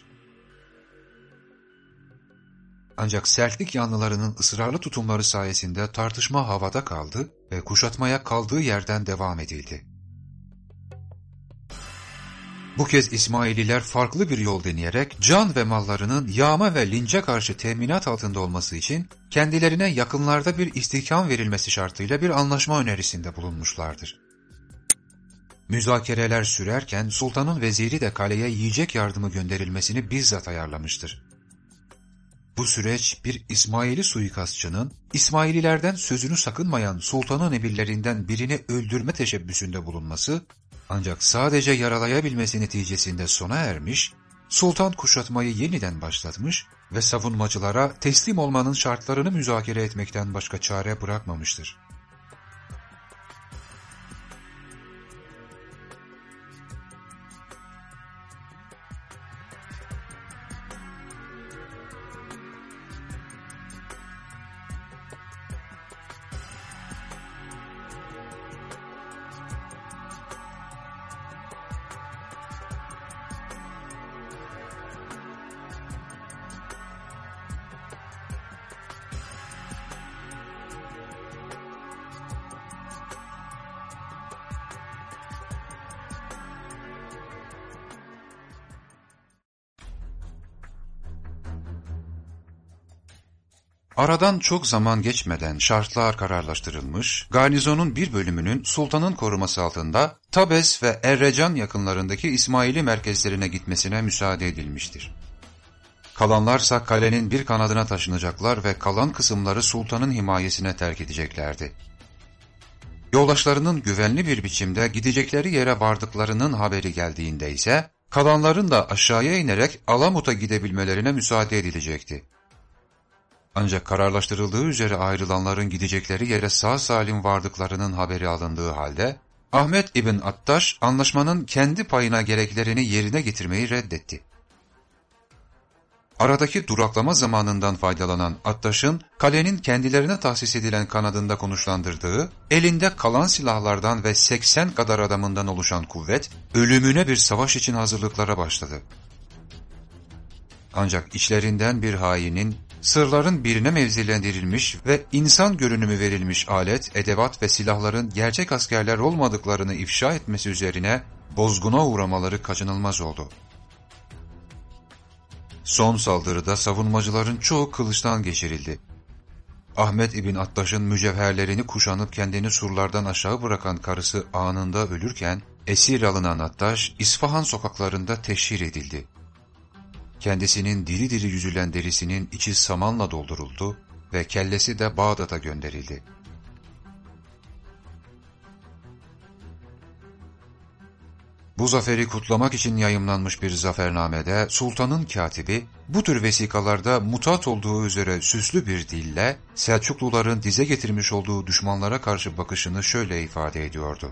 Ancak sertlik yanlılarının ısrarlı tutumları sayesinde tartışma havada kaldı ve kuşatmaya kaldığı yerden devam edildi. Bu kez İsmaililer farklı bir yol deneyerek can ve mallarının yağma ve lince karşı teminat altında olması için kendilerine yakınlarda bir istihkam verilmesi şartıyla bir anlaşma önerisinde bulunmuşlardır. Müzakereler sürerken sultanın veziri de kaleye yiyecek yardımı gönderilmesini bizzat ayarlamıştır. Bu süreç bir İsmaili suikastçının İsmaililerden sözünü sakınmayan sultanın emirlerinden birini öldürme teşebbüsünde bulunması, ancak sadece yaralayabilmesi neticesinde sona ermiş, sultan kuşatmayı yeniden başlatmış ve savunmacılara teslim olmanın şartlarını müzakere etmekten başka çare bırakmamıştır. Aradan çok zaman geçmeden şartlar kararlaştırılmış, garnizonun bir bölümünün sultanın koruması altında Tabes ve Errecan yakınlarındaki İsmaili merkezlerine gitmesine müsaade edilmiştir. Kalanlarsa kalenin bir kanadına taşınacaklar ve kalan kısımları sultanın himayesine terk edeceklerdi. Yoldaşlarının güvenli bir biçimde gidecekleri yere vardıklarının haberi geldiğinde ise kalanların da aşağıya inerek Alamut'a gidebilmelerine müsaade edilecekti. Ancak kararlaştırıldığı üzere ayrılanların gidecekleri yere sağ salim vardıklarının haberi alındığı halde, Ahmet İbn Attaş anlaşmanın kendi payına gereklerini yerine getirmeyi reddetti. Aradaki duraklama zamanından faydalanan Attaş'ın kalenin kendilerine tahsis edilen kanadında konuşlandırdığı, elinde kalan silahlardan ve seksen kadar adamından oluşan kuvvet, ölümüne bir savaş için hazırlıklara başladı. Ancak içlerinden bir hainin, sırların birine mevzilendirilmiş ve insan görünümü verilmiş alet, edevat ve silahların gerçek askerler olmadıklarını ifşa etmesi üzerine bozguna uğramaları kaçınılmaz oldu. Son saldırıda savunmacıların çoğu kılıçtan geçirildi. Ahmet İbn Attaş'ın mücevherlerini kuşanıp kendini surlardan aşağı bırakan karısı anında ölürken, esir alınan Attaş, İsfahan sokaklarında teşhir edildi. Kendisinin diri diri yüzülen derisinin içi samanla dolduruldu ve kellesi de Bağdat'a gönderildi. Bu zaferi kutlamak için yayımlanmış bir zafernamede sultanın katibi, bu tür vesikalarda mutat olduğu üzere süslü bir dille Selçukluların dize getirmiş olduğu düşmanlara karşı bakışını şöyle ifade ediyordu.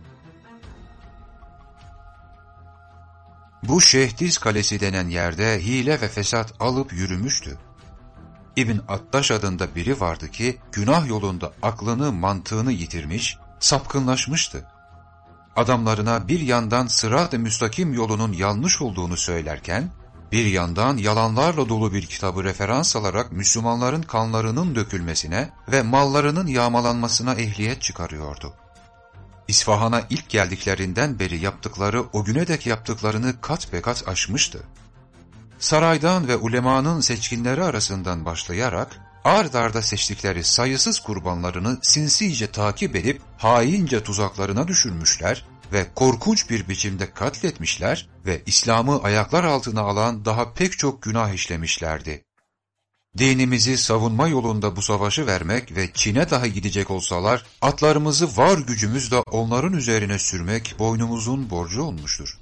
Bu Şehdiz Kalesi denen yerde hile ve fesat alıp yürümüştü. İbn Attaş adında biri vardı ki günah yolunda aklını mantığını yitirmiş, sapkınlaşmıştı. Adamlarına bir yandan sırat-ı müstakim yolunun yanlış olduğunu söylerken, bir yandan yalanlarla dolu bir kitabı referans alarak Müslümanların kanlarının dökülmesine ve mallarının yağmalanmasına ehliyet çıkarıyordu. İsfahan'a ilk geldiklerinden beri yaptıkları o güne dek yaptıklarını kat be kat aşmıştı. Saraydan ve ulemanın seçkinleri arasından başlayarak, ard arda seçtikleri sayısız kurbanlarını sinsice takip edip haince tuzaklarına düşürmüşler ve korkunç bir biçimde katletmişler ve İslam'ı ayaklar altına alan daha pek çok günah işlemişlerdi. Dinimizi savunma yolunda bu savaşı vermek ve Çin'e dahi gidecek olsalar, atlarımızı var gücümüzle onların üzerine sürmek boynumuzun borcu olmuştur.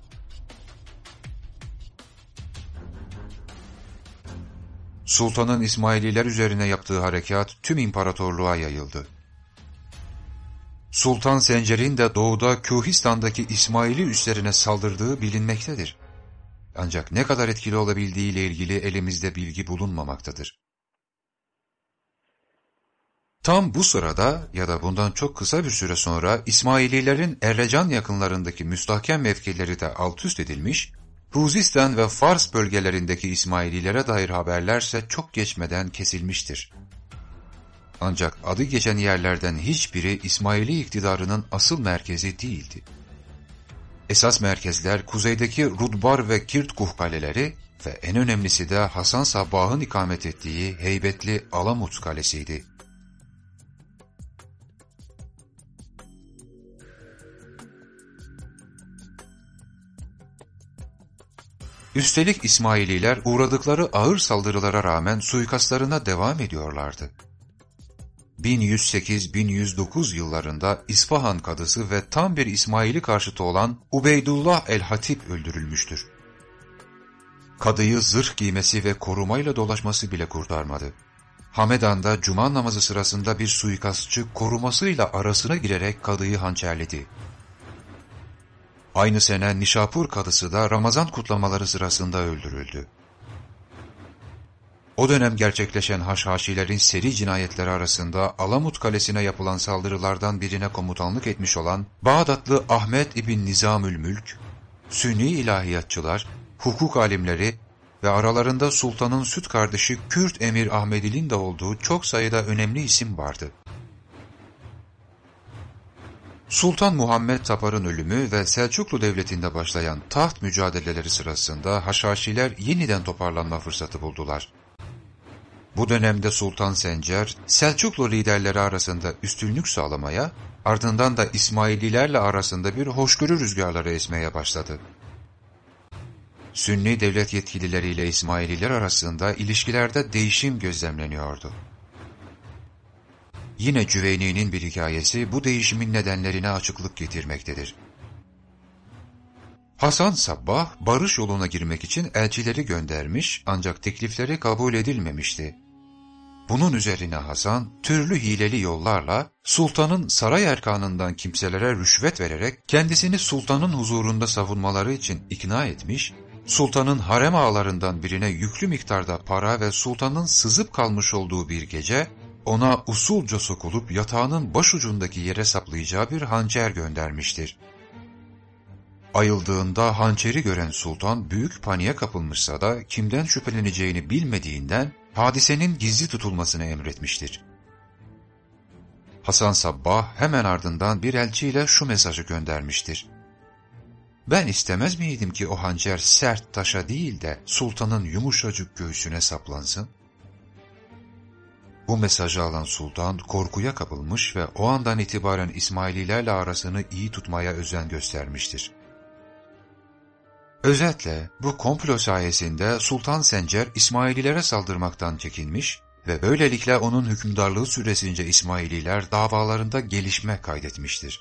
Sultanın İsmaililer üzerine yaptığı harekat tüm imparatorluğa yayıldı. Sultan Sencer'in de doğuda Kühistan'daki İsmaili üslerine saldırdığı bilinmektedir. Ancak ne kadar etkili olabildiğiyle ilgili elimizde bilgi bulunmamaktadır. Tam bu sırada ya da bundan çok kısa bir süre sonra İsmaililerin Errecan yakınlarındaki müstahkem mevkileri de altüst edilmiş, Huzistan ve Fars bölgelerindeki İsmaililere dair haberlerse çok geçmeden kesilmiştir. Ancak adı geçen yerlerden hiçbiri İsmaili iktidarının asıl merkezi değildi. Esas merkezler kuzeydeki Rudbar ve Kirtkuh kaleleri ve en önemlisi de Hasan Sabbah'ın ikamet ettiği heybetli Alamut kalesiydi. Üstelik İsmaililer uğradıkları ağır saldırılara rağmen suikastlarına devam ediyorlardı. bin yüz sekiz bin yüz dokuz yıllarında İsfahan kadısı ve tam bir İsmaili karşıtı olan Ubeydullah el-Hatip öldürülmüştür. Kadıyı zırh giymesi ve korumayla dolaşması bile kurtarmadı. Hamedan'da cuma namazı sırasında bir suikastçı korumasıyla arasına girerek kadıyı hançerledi. Aynı sene Nişapur kadısı da Ramazan kutlamaları sırasında öldürüldü. O dönem gerçekleşen Haşhaşilerin seri cinayetleri arasında Alamut Kalesi'ne yapılan saldırılardan birine komutanlık etmiş olan Bağdatlı Ahmet İbn Nizamül Mülk, Sünni ilahiyatçılar, hukuk alimleri ve aralarında sultanın süt kardeşi Kürt Emir Ahmedil'in de olduğu çok sayıda önemli isim vardı. Sultan Muhammed Tapar'ın ölümü ve Selçuklu Devleti'nde başlayan taht mücadeleleri sırasında Haşhaşiler yeniden toparlanma fırsatı buldular. Bu dönemde Sultan Sencer, Selçuklu liderleri arasında üstünlük sağlamaya, ardından da İsmaililerle arasında bir hoşgörü rüzgarları esmeye başladı. Sünni devlet yetkilileriyle İsmaililer arasında ilişkilerde değişim gözlemleniyordu. Yine Cüveyni'nin bir hikayesi bu değişimin nedenlerine açıklık getirmektedir. Hasan Sabbah, barış yoluna girmek için elçileri göndermiş ancak teklifleri kabul edilmemişti. Bunun üzerine Hasan, türlü hileli yollarla sultanın saray erkanından kimselere rüşvet vererek kendisini sultanın huzurunda savunmaları için ikna etmiş, sultanın harem ağalarından birine yüklü miktarda para ve sultanın sızıp kalmış olduğu bir gece, ona usulca sokulup yatağının başucundaki yere saplayacağı bir hançer göndermiştir. Ayıldığında hançeri gören sultan büyük paniğe kapılmışsa da kimden şüpheleneceğini bilmediğinden hadisenin gizli tutulmasını emretmiştir. Hasan Sabbah hemen ardından bir elçiyle şu mesajı göndermiştir. Ben istemez miydim ki o hançer sert taşa değil de sultanın yumuşacık göğsüne saplansın? Bu mesajı alan sultan korkuya kapılmış ve o andan itibaren İsmaililerle arasını iyi tutmaya özen göstermiştir. Özetle bu komplo sayesinde Sultan Sencer İsmaililere saldırmaktan çekinmiş ve böylelikle onun hükümdarlığı süresince İsmaililer davalarında gelişme kaydetmiştir.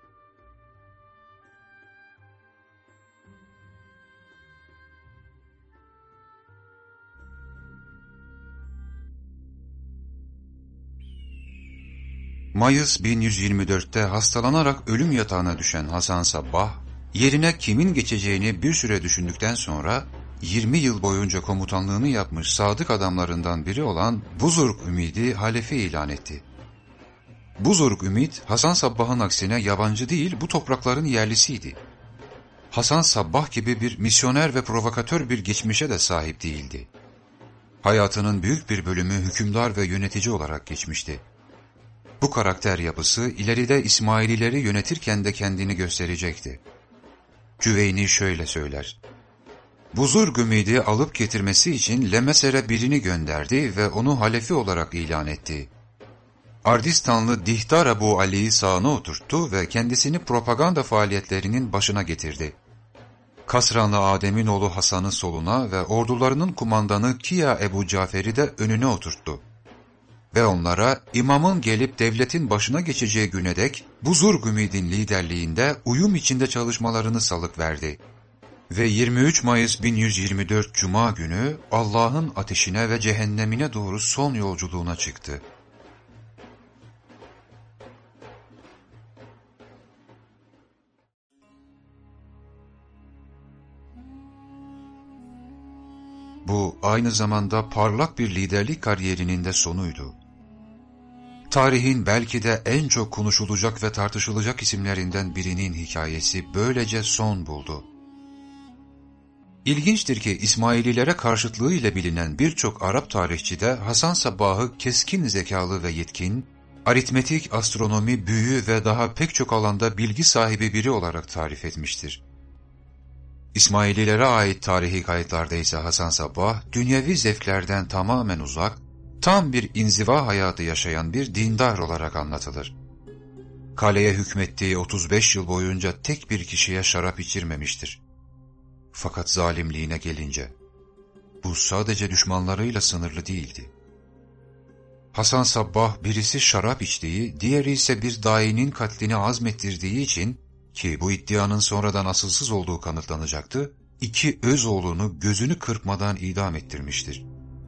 Mayıs bin yüz yirmi dörtte hastalanarak ölüm yatağına düşen Hasan Sabbah, yerine kimin geçeceğini bir süre düşündükten sonra yirmi yıl boyunca komutanlığını yapmış sadık adamlarından biri olan Buzurg Ümid'i halefe ilan etti. Buzurg Ümid, Hasan Sabbah'ın aksine yabancı değil, bu toprakların yerlisiydi. Hasan Sabbah gibi bir misyoner ve provokatör bir geçmişe de sahip değildi. Hayatının büyük bir bölümü hükümdar ve yönetici olarak geçmişti. Bu karakter yapısı ileride İsmailileri yönetirken de kendini gösterecekti. Cüveyni şöyle söyler: Buzurg Ümid'i alıp getirmesi için Lemeser'e birini gönderdi ve onu halefi olarak ilan etti. Ardistanlı Dihdar Ebu Ali'yi sağına oturttu ve kendisini propaganda faaliyetlerinin başına getirdi. Kasranlı Adem'in oğlu Hasan'ı soluna ve ordularının kumandanı Kiya Ebu Cafer'i de önüne oturttu. Ve onlara imamın gelip devletin başına geçeceği güne dek Buzurg Ümid'in liderliğinde uyum içinde çalışmalarını salıkverdi. Ve yirmi üç Mayıs bin yüz yirmi dört Cuma günü Allah'ın ateşine ve cehennemine doğru son yolculuğuna çıktı. Bu aynı zamanda parlak bir liderlik kariyerinin de sonuydu. Tarihin belki de en çok konuşulacak ve tartışılacak isimlerinden birinin hikayesi böylece son buldu. İlginçtir ki İsmaililere karşıtlığı ile bilinen birçok Arap tarihçi de Hasan Sabbah'ı keskin zekalı ve yetkin, aritmetik, astronomi, büyü ve daha pek çok alanda bilgi sahibi biri olarak tarif etmiştir. İsmaililere ait tarihi kayıtlarda ise Hasan Sabbah, dünyevi zevklerden tamamen uzak, tam bir inziva hayatı yaşayan bir dindar olarak anlatılır. Kaleye hükmettiği otuz beş yıl boyunca tek bir kişiye şarap içirmemiştir. Fakat zalimliğine gelince, bu sadece düşmanlarıyla sınırlı değildi. Hasan Sabbah birisi şarap içtiği, diğeri ise bir dainin katlini azmettirdiği için, ki bu iddianın sonradan asılsız olduğu kanıtlanacaktı, iki öz oğlunu gözünü kırpmadan idam ettirmiştir.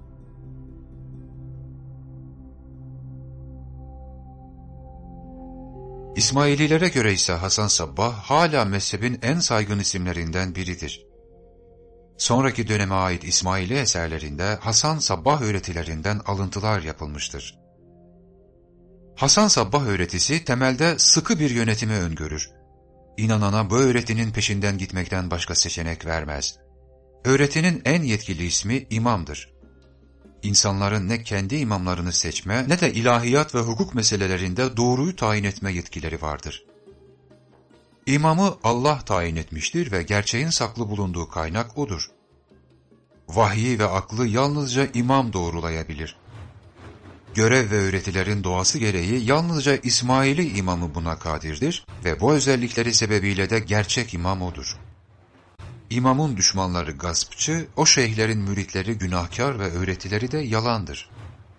İsmaililere göre ise Hasan Sabbah hala mezhebin en saygın isimlerinden biridir. Sonraki döneme ait İsmaili eserlerinde Hasan Sabbah öğretilerinden alıntılar yapılmıştır. Hasan Sabbah öğretisi temelde sıkı bir yönetimi öngörür. İnanana bu öğretinin peşinden gitmekten başka seçenek vermez. Öğretinin en yetkili ismi imamdır. İnsanların ne kendi imamlarını seçme ne de ilahiyat ve hukuk meselelerinde doğruyu tayin etme yetkileri vardır. İmamı Allah tayin etmiştir ve gerçeğin saklı bulunduğu kaynak odur. Vahyi ve aklı yalnızca imam doğrulayabilir. Görev ve öğretilerin doğası gereği yalnızca İsmaili imamı buna kadirdir ve bu özellikleri sebebiyle de gerçek imam odur. İmamın düşmanları gaspçı, o şeyhlerin müritleri günahkar ve öğretileri de yalandır.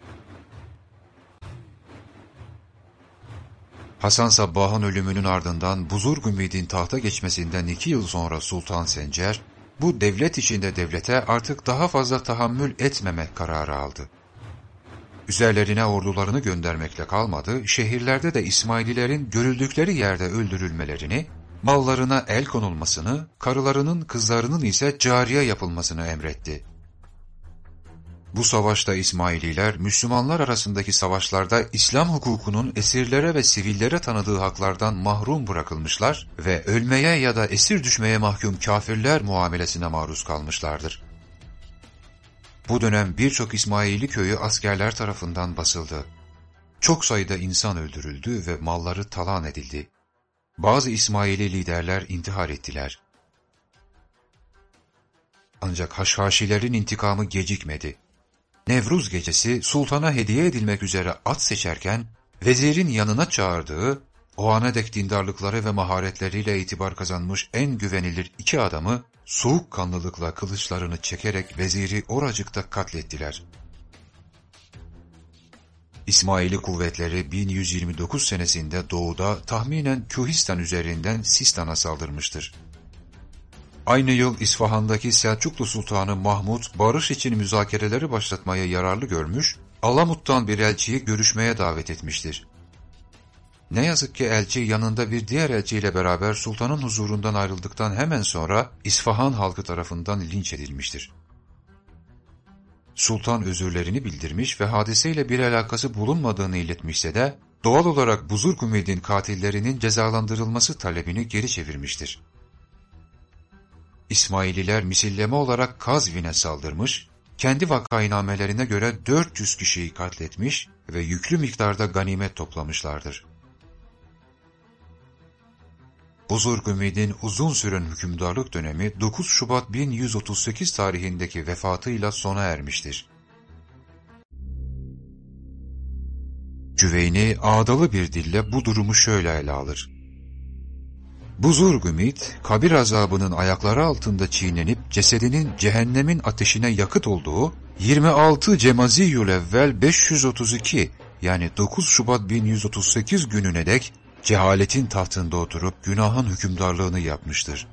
Hasan Sabbah'ın ölümünün ardından Buzurg Ümid'in tahta geçmesinden iki yıl sonra Sultan Sencer, bu devlet içinde devlete artık daha fazla tahammül etmemek kararı aldı. Üzerlerine ordularını göndermekle kalmadı, şehirlerde de İsmaililerin görüldükleri yerde öldürülmelerini, mallarına el konulmasını, karılarının kızlarının ise cariye yapılmasını emretti. Bu savaşta İsmaililer, Müslümanlar arasındaki savaşlarda İslam hukukunun esirlere ve sivillere tanıdığı haklardan mahrum bırakılmışlar ve ölmeye ya da esir düşmeye mahkum kafirler muamelesine maruz kalmışlardır. Bu dönem birçok İsmaili köyü askerler tarafından basıldı. Çok sayıda insan öldürüldü ve malları talan edildi. Bazı İsmaili liderler intihar ettiler. Ancak Haşhaşilerin intikamı gecikmedi. Nevruz gecesi sultana hediye edilmek üzere at seçerken, vezirin yanına çağırdığı, o ana dek dindarlıkları ve maharetleriyle itibar kazanmış en güvenilir iki adamı, soğukkanlılıkla kılıçlarını çekerek veziri oracıkta katlettiler. İsmaili kuvvetleri bin yüz yirmi dokuz senesinde doğuda tahminen Kühistan üzerinden Sistan'a saldırmıştır. Aynı yıl İsfahan'daki Selçuklu Sultanı Mahmud, barış için müzakereleri başlatmayı yararlı görmüş, Alamut'tan bir elçiyi görüşmeye davet etmiştir. Ne yazık ki elçi yanında bir diğer elçiyle beraber sultanın huzurundan ayrıldıktan hemen sonra İsfahan halkı tarafından linç edilmiştir. Sultan özürlerini bildirmiş ve hadiseyle bir alakası bulunmadığını iletmişse de, doğal olarak Buzurg Ümid'in katillerinin cezalandırılması talebini geri çevirmiştir. İsmaililer misilleme olarak Kazvin'e saldırmış, kendi vakainamelerine göre dört yüz kişiyi katletmiş ve yüklü miktarda ganimet toplamışlardır. Buzurg Ümid'in uzun süren hükümdarlık dönemi dokuz Şubat bin yüz otuz sekiz tarihindeki vefatıyla sona ermiştir. Cüveyni ağdalı bir dille bu durumu şöyle ele alır. Buzurg Ümid, kabir azabının ayakları altında çiğnenip cesedinin cehennemin ateşine yakıt olduğu yirmi altı Cemaziyül Evvel beş yüz otuz iki yani dokuz Şubat bin yüz otuz sekiz gününe dek cehaletin tahtında oturup günahın hükümdarlığını yapmıştır.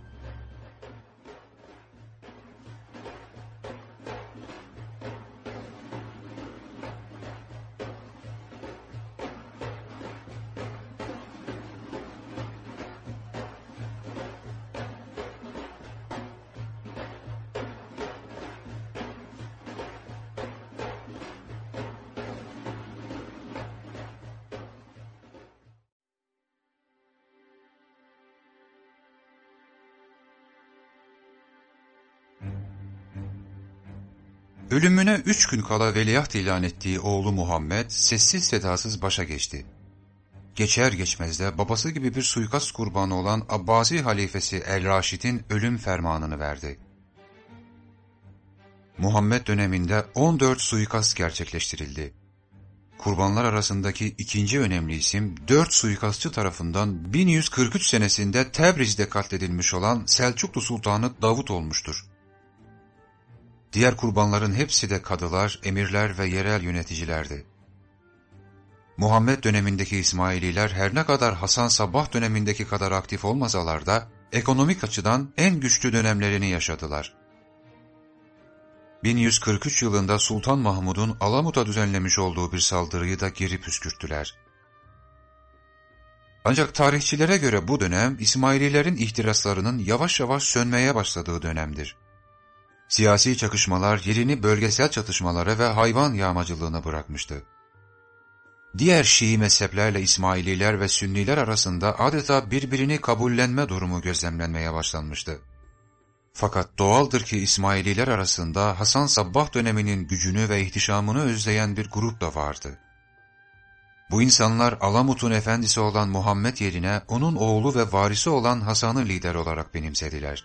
Ölümüne üç gün kala veliaht ilan ettiği oğlu Muhammed sessiz sedasız başa geçti. Geçer geçmez de babası gibi bir suikast kurbanı olan Abbasi halifesi El-Raşid'in ölüm fermanını verdi. Muhammed döneminde on dört suikast gerçekleştirildi. Kurbanlar arasındaki ikinci önemli isim dört suikastçı tarafından bin yüz kırk üç senesinde Tebriz'de katledilmiş olan Selçuklu Sultanı Davut olmuştur. Diğer kurbanların hepsi de kadılar, emirler ve yerel yöneticilerdi. Muhammed dönemindeki İsmaililer her ne kadar Hasan Sabbah dönemindeki kadar aktif olmasalar da ekonomik açıdan en güçlü dönemlerini yaşadılar. bin yüz kırk üç yılında Sultan Mahmud'un Alamut'a düzenlemiş olduğu bir saldırıyı da geri püskürttüler. Ancak tarihçilere göre bu dönem İsmaililerin ihtiraslarının yavaş yavaş sönmeye başladığı dönemdir. Siyasi çakışmalar yerini bölgesel çatışmalara ve hayvan yağmacılığına bırakmıştı. Diğer Şii mezheplerle İsmaililer ve Sünniler arasında adeta birbirini kabullenme durumu gözlemlenmeye başlanmıştı. Fakat doğaldır ki İsmaililer arasında Hasan Sabbah döneminin gücünü ve ihtişamını özleyen bir grup da vardı. Bu insanlar Alamut'un efendisi olan Muhammed yerine onun oğlu ve varisi olan Hasan'ı lider olarak benimsediler.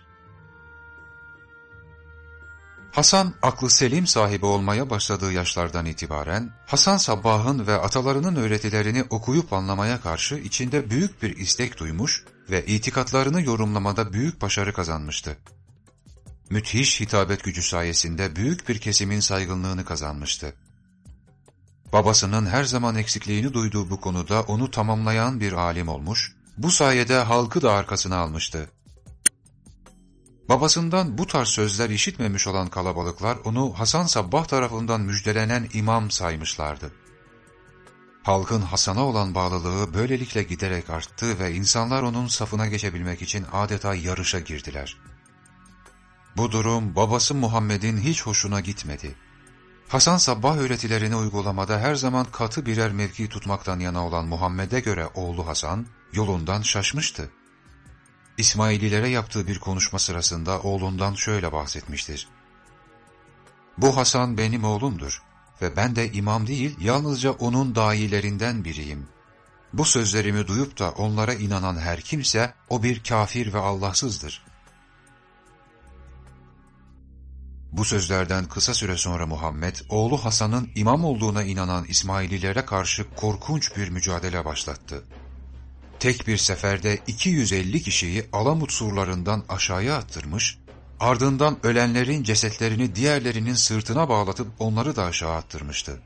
Hasan, aklı selim sahibi olmaya başladığı yaşlardan itibaren, Hasan Sabbah'ın ve atalarının öğretilerini okuyup anlamaya karşı içinde büyük bir istek duymuş ve itikatlarını yorumlamada büyük başarı kazanmıştı. Müthiş hitabet gücü sayesinde büyük bir kesimin saygınlığını kazanmıştı. Babasının her zaman eksikliğini duyduğu bu konuda onu tamamlayan bir alim olmuş, bu sayede halkı da arkasına almıştı. Babasından bu tarz sözler işitmemiş olan kalabalıklar onu Hasan Sabbah tarafından müjdelenen imam saymışlardı. Halkın Hasan'a olan bağlılığı böylelikle giderek arttı ve insanlar onun safına geçebilmek için adeta yarışa girdiler. Bu durum babası Muhammed'in hiç hoşuna gitmedi. Hasan Sabbah öğretilerini uygulamada her zaman katı birer mevki tutmaktan yana olan Muhammed'e göre oğlu Hasan yolundan şaşmıştı. İsmaililere yaptığı bir konuşma sırasında oğlundan şöyle bahsetmiştir. Bu Hasan benim oğlumdur ve ben de imam değil, yalnızca onun dâilerinden biriyim. Bu sözlerimi duyup da onlara inanan her kimse o bir kafir ve Allahsızdır. Bu sözlerden kısa süre sonra Muhammed, oğlu Hasan'ın imam olduğuna inanan İsmaililere karşı korkunç bir mücadele başlattı. Tek bir seferde iki yüz elli kişiyi Alamut surlarından aşağıya attırmış, ardından ölenlerin cesetlerini diğerlerinin sırtına bağlatıp onları da aşağı attırmıştı.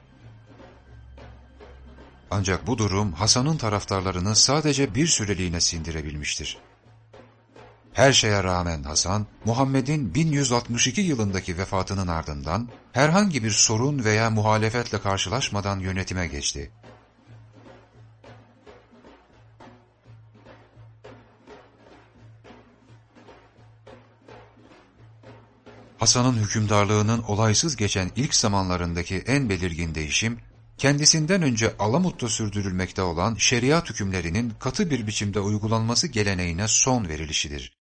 Ancak bu durum Hasan'ın taraftarlarını sadece bir süreliğine sindirebilmiştir. Her şeye rağmen Hasan, Muhammed'in bin yüz altmış iki yılındaki vefatının ardından herhangi bir sorun veya muhalefetle karşılaşmadan yönetime geçti. Hasan'ın hükümdarlığının olaysız geçen ilk zamanlarındaki en belirgin değişim, kendisinden önce Alamut'ta sürdürülmekte olan şeriat hükümlerinin katı bir biçimde uygulanması geleneğine son verilişidir.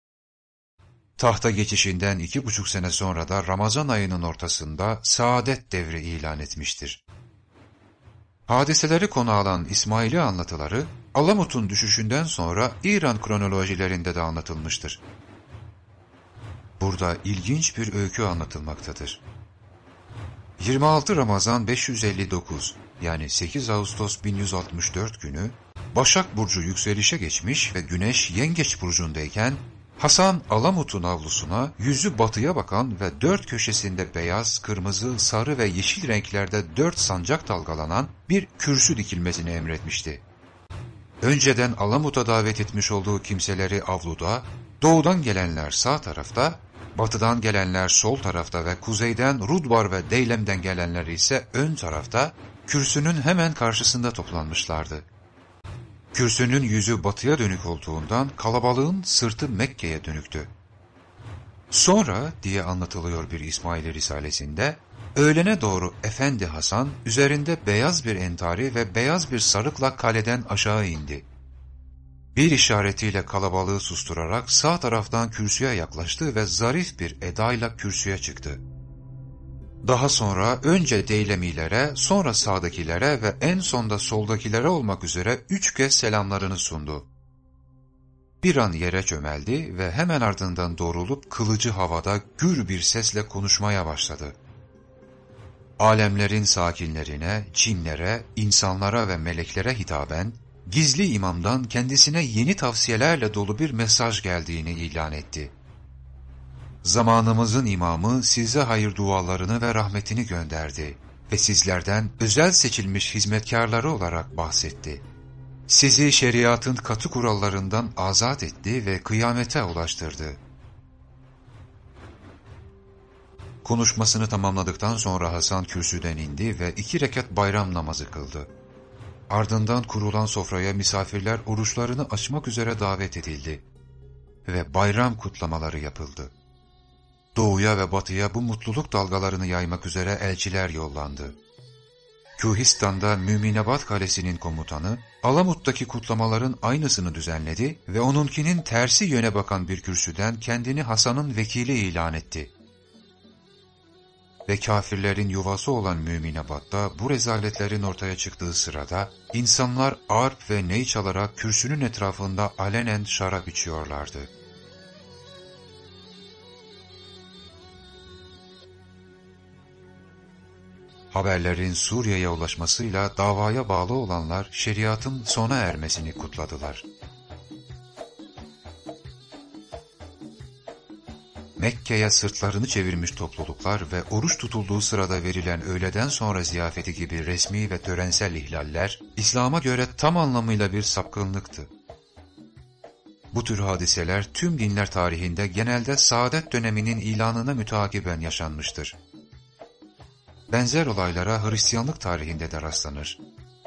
Tahta geçişinden iki buçuk sene sonra da Ramazan ayının ortasında saadet devri ilan etmiştir. Hadiseleri konu alan İsmaili anlatıları, Alamut'un düşüşünden sonra İran kronolojilerinde de anlatılmıştır. Burada ilginç bir öykü anlatılmaktadır. yirmi altı Ramazan beş yüz elli dokuz yani sekiz Ağustos bin yüz altmış dört günü Başak Burcu yükselişe geçmiş ve Güneş Yengeç Burcu'ndayken Hasan Alamut'un avlusuna yüzü batıya bakan ve dört köşesinde beyaz, kırmızı, sarı ve yeşil renklerde dört sancak dalgalanan bir kürsü dikilmesini emretmişti. Önceden Alamut'a davet etmiş olduğu kimseleri avluda, doğudan gelenler sağ tarafta, batıdan gelenler sol tarafta ve kuzeyden Rudbar ve Deylem'den gelenler ise ön tarafta, kürsünün hemen karşısında toplanmışlardı. Kürsünün yüzü batıya dönük olduğundan kalabalığın sırtı Mekke'ye dönüktü. Sonra diye anlatılıyor bir İsmaili Risalesinde, öğlene doğru Efendi Hasan üzerinde beyaz bir entari ve beyaz bir sarıkla kaleden aşağı indi. Bir işaretiyle kalabalığı susturarak sağ taraftan kürsüye yaklaştı ve zarif bir edayla kürsüye çıktı. Daha sonra önce Deylemilere, sonra sağdakilere ve en sonda soldakilere olmak üzere üç kez selamlarını sundu. Bir an yere çömeldi ve hemen ardından doğrulup kılıcı havada gür bir sesle konuşmaya başladı. Alemlerin sakinlerine, cinlere, insanlara ve meleklere hitaben, gizli imamdan kendisine yeni tavsiyelerle dolu bir mesaj geldiğini ilan etti. Zamanımızın imamı size hayır dualarını ve rahmetini gönderdi ve sizlerden özel seçilmiş hizmetkarları olarak bahsetti. Sizi şeriatın katı kurallarından azat etti ve kıyamete ulaştırdı. Konuşmasını tamamladıktan sonra Hasan kürsüden indi ve iki rekat bayram namazı kıldı. Ardından kurulan sofraya misafirler oruçlarını açmak üzere davet edildi ve bayram kutlamaları yapıldı. Doğuya ve batıya bu mutluluk dalgalarını yaymak üzere elçiler yollandı. Kühistan'da Müminebat Kalesi'nin komutanı, Alamut'taki kutlamaların aynısını düzenledi ve onunkinin tersi yöne bakan bir kürsüden kendini Hasan'ın vekili ilan etti. Ve kafirlerin yuvası olan Müminebat'ta bu rezaletlerin ortaya çıktığı sırada, insanlar arp ve ney çalarak kürsünün etrafında alenen şarap içiyorlardı. Haberlerin Suriye'ye ulaşmasıyla davaya bağlı olanlar şeriatın sona ermesini kutladılar. Mekke'ye sırtlarını çevirmiş topluluklar ve oruç tutulduğu sırada verilen öğleden sonra ziyafeti gibi resmi ve törensel ihlaller, İslam'a göre tam anlamıyla bir sapkınlıktı. Bu tür hadiseler tüm dinler tarihinde genelde saadet döneminin ilanına müteakiben yaşanmıştır. Benzer olaylara Hristiyanlık tarihinde de rastlanır.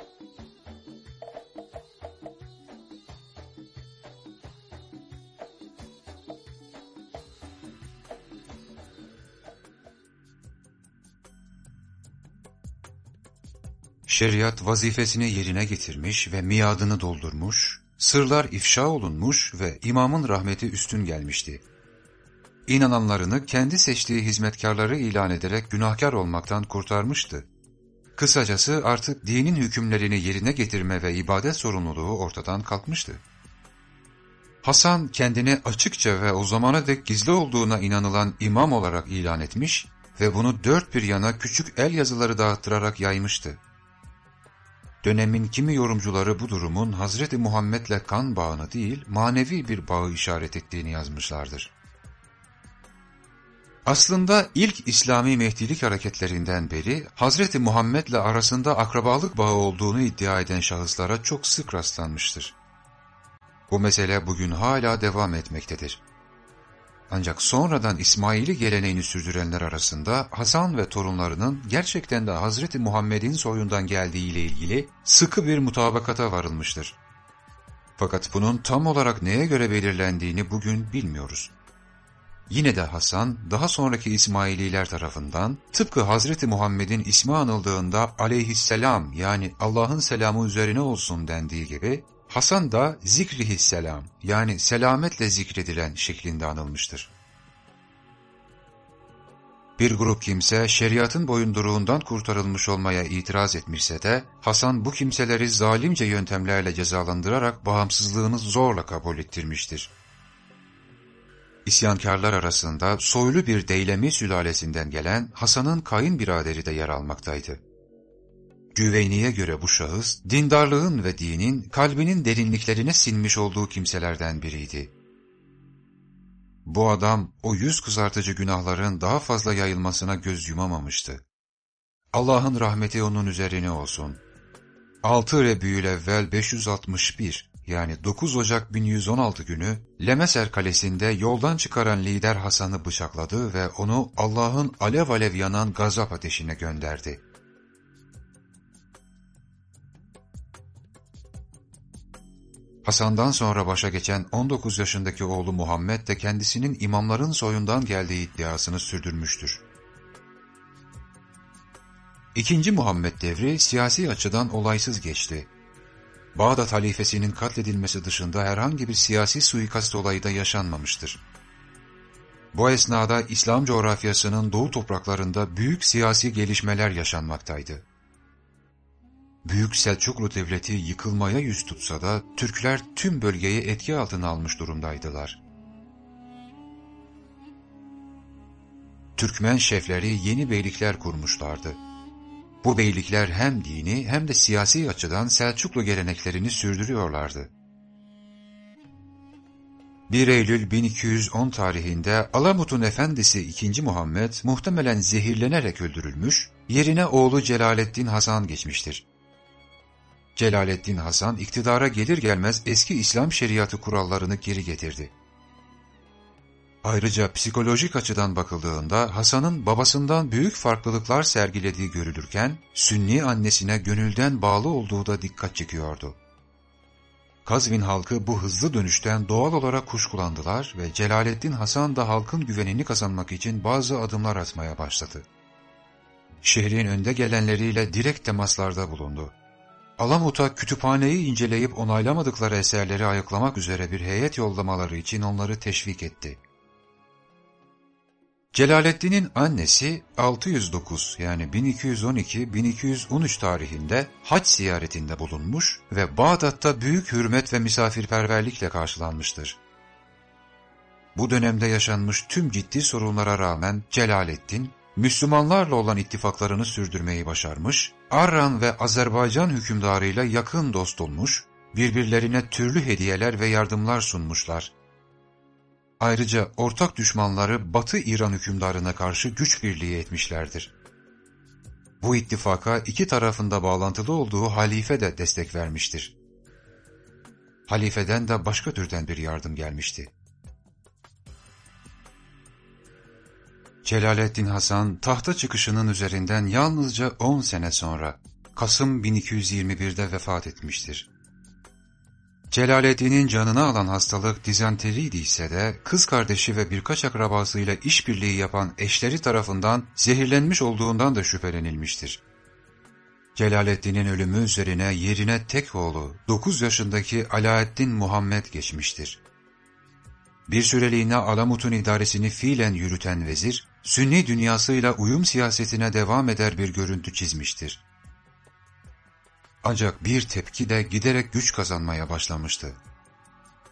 Şeriat vazifesini yerine getirmiş ve miadını doldurmuş, sırlar ifşa olunmuş ve imamın rahmeti üstün gelmişti. İnananlarını kendi seçtiği hizmetkarları ilan ederek günahkar olmaktan kurtarmıştı. Kısacası artık dinin hükümlerini yerine getirme ve ibadet sorumluluğu ortadan kalkmıştı. Hasan kendini açıkça ve o zamana dek gizli olduğuna inanılan imam olarak ilan etmiş ve bunu dört bir yana küçük el yazıları dağıttırarak yaymıştı. Dönemin kimi yorumcuları bu durumun Hazreti Muhammed'le kan bağını değil, manevi bir bağı işaret ettiğini yazmışlardır. Aslında ilk İslami Mehdilik hareketlerinden beri Hazreti Muhammed'le arasında akrabalık bağı olduğunu iddia eden şahıslara çok sık rastlanmıştır. Bu mesele bugün hala devam etmektedir. Ancak sonradan İsmaili geleneğini sürdürenler arasında Hasan ve torunlarının gerçekten de Hazreti Muhammed'in soyundan geldiği ile ilgili sıkı bir mutabakata varılmıştır. Fakat bunun tam olarak neye göre belirlendiğini bugün bilmiyoruz. Yine de Hasan, daha sonraki İsmaililer tarafından tıpkı Hazreti Muhammed'in ismi anıldığında aleyhisselam yani Allah'ın selamı üzerine olsun dendiği gibi, Hasan da zikrihisselam yani selametle zikredilen şeklinde anılmıştır. Bir grup kimse şeriatın boyunduruğundan kurtarılmış olmaya itiraz etmişse de Hasan bu kimseleri zalimce yöntemlerle cezalandırarak bağımsızlığını zorla kabul ettirmiştir. İsyankarlar arasında soylu bir Deylemi sülalesinden gelen Hasan'ın kayınbiraderi de yer almaktaydı. Cüveyni'ye göre bu şahıs, dindarlığın ve dinin kalbinin derinliklerine sinmiş olduğu kimselerden biriydi. Bu adam, o yüz kızartıcı günahların daha fazla yayılmasına göz yumamamıştı. Allah'ın rahmeti onun üzerine olsun. altı Rebiyülevvel beş yüz altmış bir, yani dokuz Ocak bin yüz on altı günü, Lemeser Kalesi'nde yoldan çıkaran lider Hasan'ı bıçakladı ve onu Allah'ın alev alev yanan gazap ateşine gönderdi. Hasan'dan sonra başa geçen on dokuz yaşındaki oğlu Muhammed de kendisinin imamların soyundan geldiği iddiasını sürdürmüştür. İkinci Muhammed devri siyasi açıdan olaysız geçti. Bağdat halifesinin katledilmesi dışında herhangi bir siyasi suikast olayı da yaşanmamıştır. Bu esnada İslam coğrafyasının doğu topraklarında büyük siyasi gelişmeler yaşanmaktaydı. Büyük Selçuklu Devleti yıkılmaya yüz tutsa da Türkler tüm bölgeyi etki altına almış durumdaydılar. Türkmen şefleri yeni beylikler kurmuşlardı. Bu beylikler hem dini hem de siyasi açıdan Selçuklu geleneklerini sürdürüyorlardı. bir Eylül bin iki yüz on tarihinde Alamut'un efendisi ikinci Muhammed muhtemelen zehirlenerek öldürülmüş, yerine oğlu Celaleddin Hasan geçmiştir. Celaleddin Hasan iktidara gelir gelmez eski İslam şeriatı kurallarını geri getirdi. Ayrıca psikolojik açıdan bakıldığında Hasan'ın babasından büyük farklılıklar sergilediği görülürken, Sünni annesine gönülden bağlı olduğu da dikkat çekiyordu. Kazvin halkı bu hızlı dönüşten doğal olarak kuşkulandılar ve Celaleddin Hasan da halkın güvenini kazanmak için bazı adımlar atmaya başladı. Şehrin önde gelenleriyle direkt temaslarda bulundu. Alamut'a kütüphaneyi inceleyip onaylamadıkları eserleri ayıklamak üzere bir heyet yollamaları için onları teşvik etti. Celaleddin'in annesi altı yüz dokuz yani bin iki yüz on iki bin iki yüz on üç tarihinde hac ziyaretinde bulunmuş ve Bağdat'ta büyük hürmet ve misafirperverlikle karşılanmıştır. Bu dönemde yaşanmış tüm ciddi sorunlara rağmen Celaleddin, Müslümanlarla olan ittifaklarını sürdürmeyi başarmış, Arran ve Azerbaycan hükümdarıyla yakın dost olmuş, birbirlerine türlü hediyeler ve yardımlar sunmuşlar. Ayrıca ortak düşmanları Batı İran hükümdarına karşı güç birliği etmişlerdir. Bu ittifaka iki tarafında bağlantılı olduğu halife de destek vermiştir. Halifeden de başka türden bir yardım gelmişti. Celaleddin Hasan tahta çıkışının üzerinden yalnızca on sene sonra Kasım bin iki yüz yirmi bir'de vefat etmiştir. Celaleddin'in canını alan hastalık dizanteriydi ise de kız kardeşi ve birkaç akrabasıyla işbirliği yapan eşleri tarafından zehirlenmiş olduğundan da şüphelenilmiştir. Celaleddin'in ölümü üzerine yerine tek oğlu dokuz yaşındaki Alaeddin Muhammed geçmiştir. Bir süreliğine Alamut'un idaresini fiilen yürüten vezir, Sünni dünyasıyla uyum siyasetine devam eder bir görüntü çizmiştir. Ancak bir tepki de giderek güç kazanmaya başlamıştı.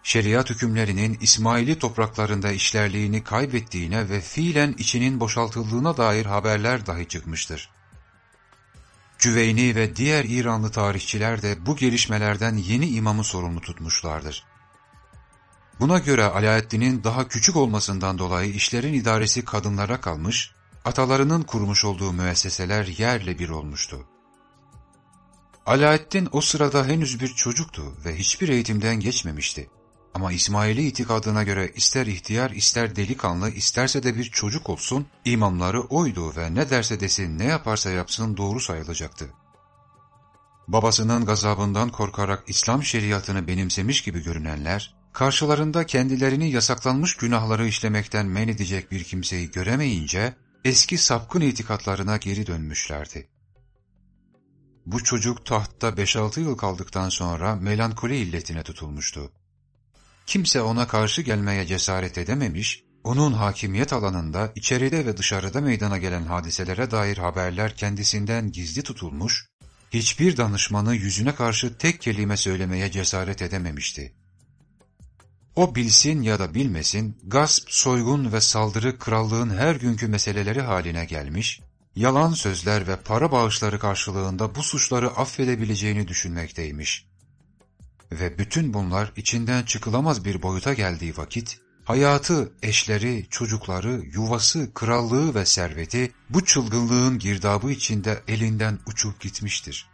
şeriat hükümlerinin İsmaili topraklarında işlerliğini kaybettiğine ve fiilen içinin boşaltıldığına dair haberler dahi çıkmıştır. Cüveyni ve diğer İranlı tarihçiler de bu gelişmelerden yeni imamı sorumlu tutmuşlardır. Buna göre Alaaeddin'in daha küçük olmasından dolayı işlerin idaresi kadınlara kalmış, atalarının kurmuş olduğu müesseseler yerle bir olmuştu. Alaaeddin o sırada henüz bir çocuktu ve hiçbir eğitimden geçmemişti. Ama İsmaili itikadına göre ister ihtiyar ister delikanlı isterse de bir çocuk olsun, imamları oydu ve ne derse desin ne yaparsa yapsın doğru sayılacaktı. Babasının gazabından korkarak İslam şeriatını benimsemiş gibi görünenler, karşılarında kendilerini yasaklanmış günahları işlemekten men edecek bir kimseyi göremeyince, eski sapkın itikatlarına geri dönmüşlerdi. Bu çocuk tahtta beş altı yıl kaldıktan sonra melankoli illetine tutulmuştu. Kimse ona karşı gelmeye cesaret edememiş, onun hakimiyet alanında içeride ve dışarıda meydana gelen hadiselere dair haberler kendisinden gizli tutulmuş, hiçbir danışmanı yüzüne karşı tek kelime söylemeye cesaret edememişti. O bilsin ya da bilmesin, gasp, soygun ve saldırı krallığın her günkü meseleleri haline gelmiş, yalan sözler ve para bağışları karşılığında bu suçları affedebileceğini düşünmekteymiş. Ve bütün bunlar içinden çıkılamaz bir boyuta geldiği vakit, hayatı, eşleri, çocukları, yuvası, krallığı ve serveti bu çılgınlığın girdabı içinde elinden uçup gitmiştir.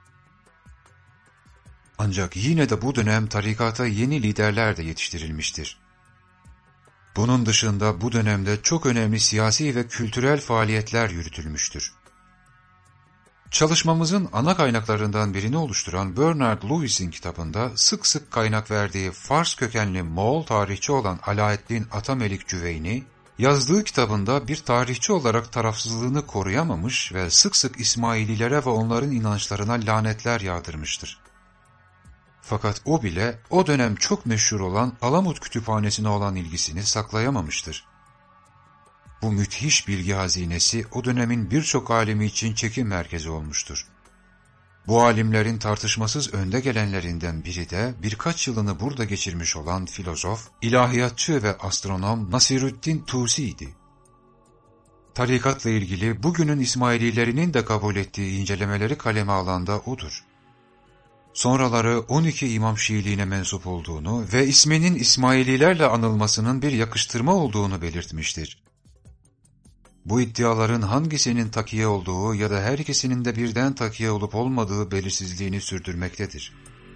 Ancak yine de bu dönem tarikata yeni liderler de yetiştirilmiştir. Bunun dışında bu dönemde çok önemli siyasi ve kültürel faaliyetler yürütülmüştür. Çalışmamızın ana kaynaklarından birini oluşturan Bernard Lewis'in kitabında sık sık kaynak verdiği Fars kökenli Moğol tarihçi olan Alaaeddin Atamelik Cüveyni, yazdığı kitabında bir tarihçi olarak tarafsızlığını koruyamamış ve sık sık İsmaililere ve onların inançlarına lanetler yağdırmıştır. Fakat o bile o dönem çok meşhur olan Alamut Kütüphanesi'ne olan ilgisini saklayamamıştır. Bu müthiş bilgi hazinesi o dönemin birçok alimi için çekim merkezi olmuştur. Bu alimlerin tartışmasız önde gelenlerinden biri de birkaç yılını burada geçirmiş olan filozof, ilahiyatçı ve astronom Nasirüddin Tusi'ydi. Tarikatla ilgili bugünün İsmaililerinin de kabul ettiği incelemeleri kaleme alan da odur. Sonraları on iki İmam Şiiliğine mensup olduğunu ve isminin İsmaililerle anılmasının bir yakıştırma olduğunu belirtmiştir. Bu iddiaların hangisinin takiye olduğu ya da her ikisinin de birden takiye olup olmadığı belirsizliğini sürdürmektedir.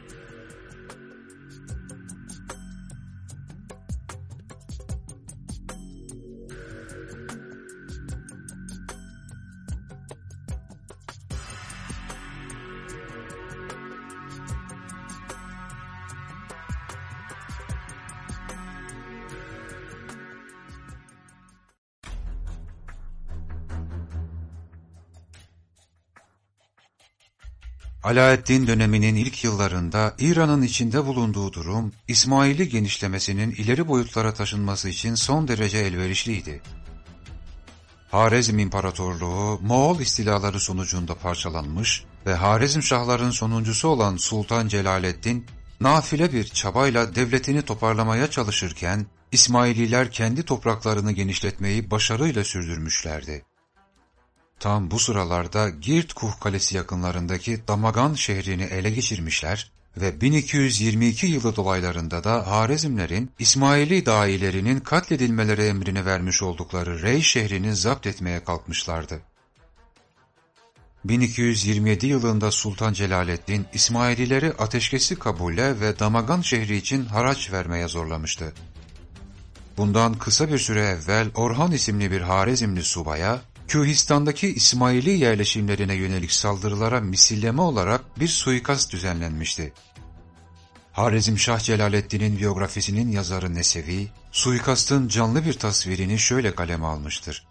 Alaaeddin döneminin ilk yıllarında İran'ın içinde bulunduğu durum, İsmaili genişlemesinin ileri boyutlara taşınması için son derece elverişliydi. Harezm İmparatorluğu, Moğol istilaları sonucunda parçalanmış ve Harezmşahların sonuncusu olan Sultan Celaleddin, nafile bir çabayla devletini toparlamaya çalışırken, İsmaililer kendi topraklarını genişletmeyi başarıyla sürdürmüşlerdi. Tam bu sıralarda Girtkuh Kalesi yakınlarındaki Damagan şehrini ele geçirmişler ve bin iki yüz yirmi iki yılı dolaylarında da Harezmlerin İsmaili dahilerinin katledilmeleri emrini vermiş oldukları Rey şehrini zapt etmeye kalkmışlardı. bin iki yüz yirmi yedi yılında Sultan Celaleddin İsmailileri ateşkesi kabule ve Damagan şehri için haraç vermeye zorlamıştı. Bundan kısa bir süre evvel Orhan isimli bir Harezmli subaya, Kühistan'daki İsmaili yerleşimlerine yönelik saldırılara misilleme olarak bir suikast düzenlenmişti. Harezmşah Celaleddin'in biyografisinin yazarı Nesevi, suikastın canlı bir tasvirini şöyle kaleme almıştır.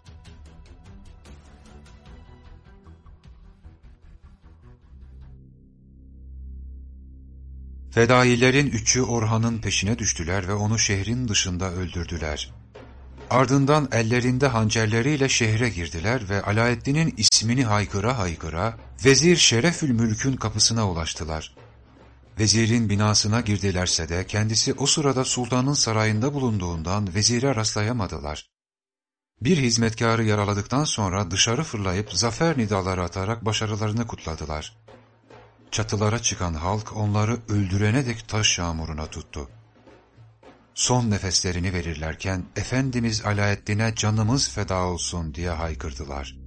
Fedailerin üçü Orhan'ın peşine düştüler ve onu şehrin dışında öldürdüler. Ardından ellerinde hançerleriyle şehre girdiler ve Alaaeddin'in ismini haykıra haykıra Vezir Şerefül Mülk'ün kapısına ulaştılar. Vezirin binasına girdilerse de kendisi o sırada sultanın sarayında bulunduğundan vezire rastlayamadılar. Bir hizmetkarı yaraladıktan sonra dışarı fırlayıp zafer nidaları atarak başarılarını kutladılar. Çatılara çıkan halk onları öldürene dek taş yağmuruna tuttu. Son nefeslerini verirlerken Efendimiz Alaeddin'e canımız feda olsun diye haykırdılar.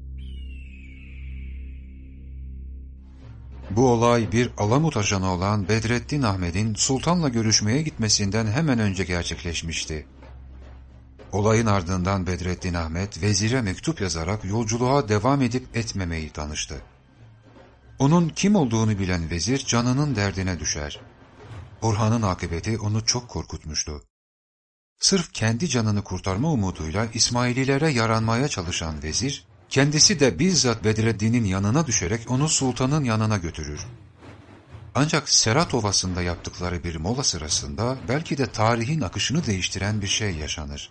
Bu olay bir Alamut ajanı olan Bedrettin Ahmet'in sultanla görüşmeye gitmesinden hemen önce gerçekleşmişti. Olayın ardından Bedrettin Ahmet vezire mektup yazarak yolculuğa devam edip etmemeyi danıştı. Onun kim olduğunu bilen vezir canının derdine düşer. Orhan'ın akıbeti onu çok korkutmuştu. Sırf kendi canını kurtarma umuduyla İsmaililere yaranmaya çalışan vezir, kendisi de bizzat Bedreddin'in yanına düşerek onu sultanın yanına götürür. Ancak Serhat Ovası'nda yaptıkları bir mola sırasında belki de tarihin akışını değiştiren bir şey yaşanır.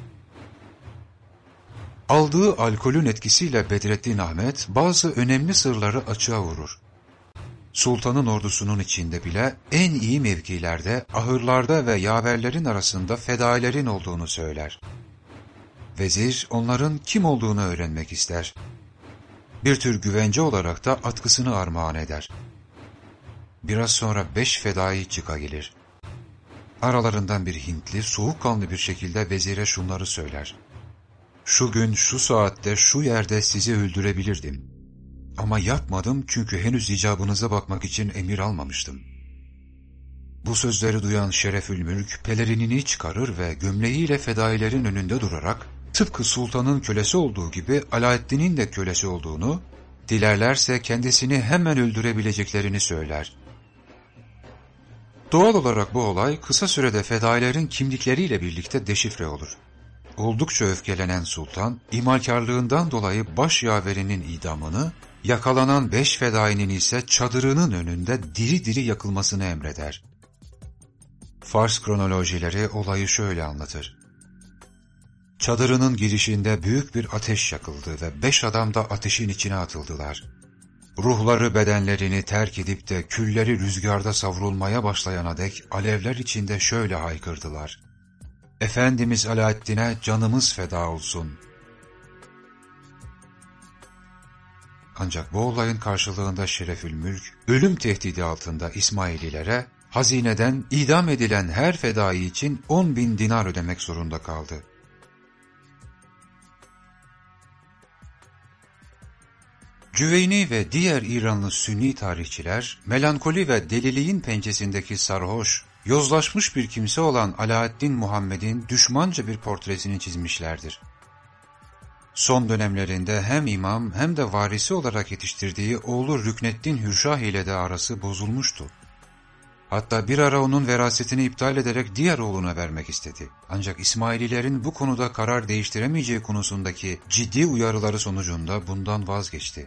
Aldığı alkolün etkisiyle Bedrettin Ahmet bazı önemli sırları açığa vurur. Sultanın ordusunun içinde bile en iyi mevkilerde, ahırlarda ve yaverlerin arasında fedailerin olduğunu söyler. Vezir onların kim olduğunu öğrenmek ister. Bir tür güvence olarak da atkısını armağan eder. Biraz sonra beş fedai çıka gelir. Aralarından bir Hintli soğukkanlı bir şekilde vezire şunları söyler. Şu gün, şu saatte, şu yerde sizi öldürebilirdim. Ama yapmadım çünkü henüz icabınıza bakmak için emir almamıştım. Bu sözleri duyan Şerefülmülk pelerinini çıkarır ve gömleğiyle fedailerin önünde durarak, tıpkı sultanın kölesi olduğu gibi Alaeddin'in de kölesi olduğunu, dilerlerse kendisini hemen öldürebileceklerini söyler. Doğal olarak bu olay kısa sürede fedailerin kimlikleriyle birlikte deşifre olur. Oldukça öfkelenen sultan, imalkarlığından dolayı baş yaverinin idamını, yakalanan beş fedainin ise çadırının önünde diri diri yakılmasını emreder. Fars kronolojileri olayı şöyle anlatır. Çadırının girişinde büyük bir ateş yakıldı ve beş adam da ateşin içine atıldılar. Ruhları bedenlerini terk edip de külleri rüzgarda savrulmaya başlayana dek alevler içinde şöyle haykırdılar. Efendimiz Alaeddin'e canımız feda olsun. Ancak bu olayın karşılığında Şerefülmülk, ölüm tehdidi altında İsmaililere, hazineden idam edilen her fedai için on bin dinar ödemek zorunda kaldı. Cüveyni ve diğer İranlı Sünni tarihçiler, melankoli ve deliliğin pençesindeki sarhoş, yozlaşmış bir kimse olan Alaeddin Muhammed'in düşmanca bir portresini çizmişlerdir. Son dönemlerinde hem imam hem de varisi olarak yetiştirdiği oğlu Rükneddin Hürşah ile de arası bozulmuştu. Hatta bir ara onun verasetini iptal ederek diğer oğluna vermek istedi. Ancak İsmaililerin bu konuda karar değiştiremeyeceği konusundaki ciddi uyarıları sonucunda bundan vazgeçti.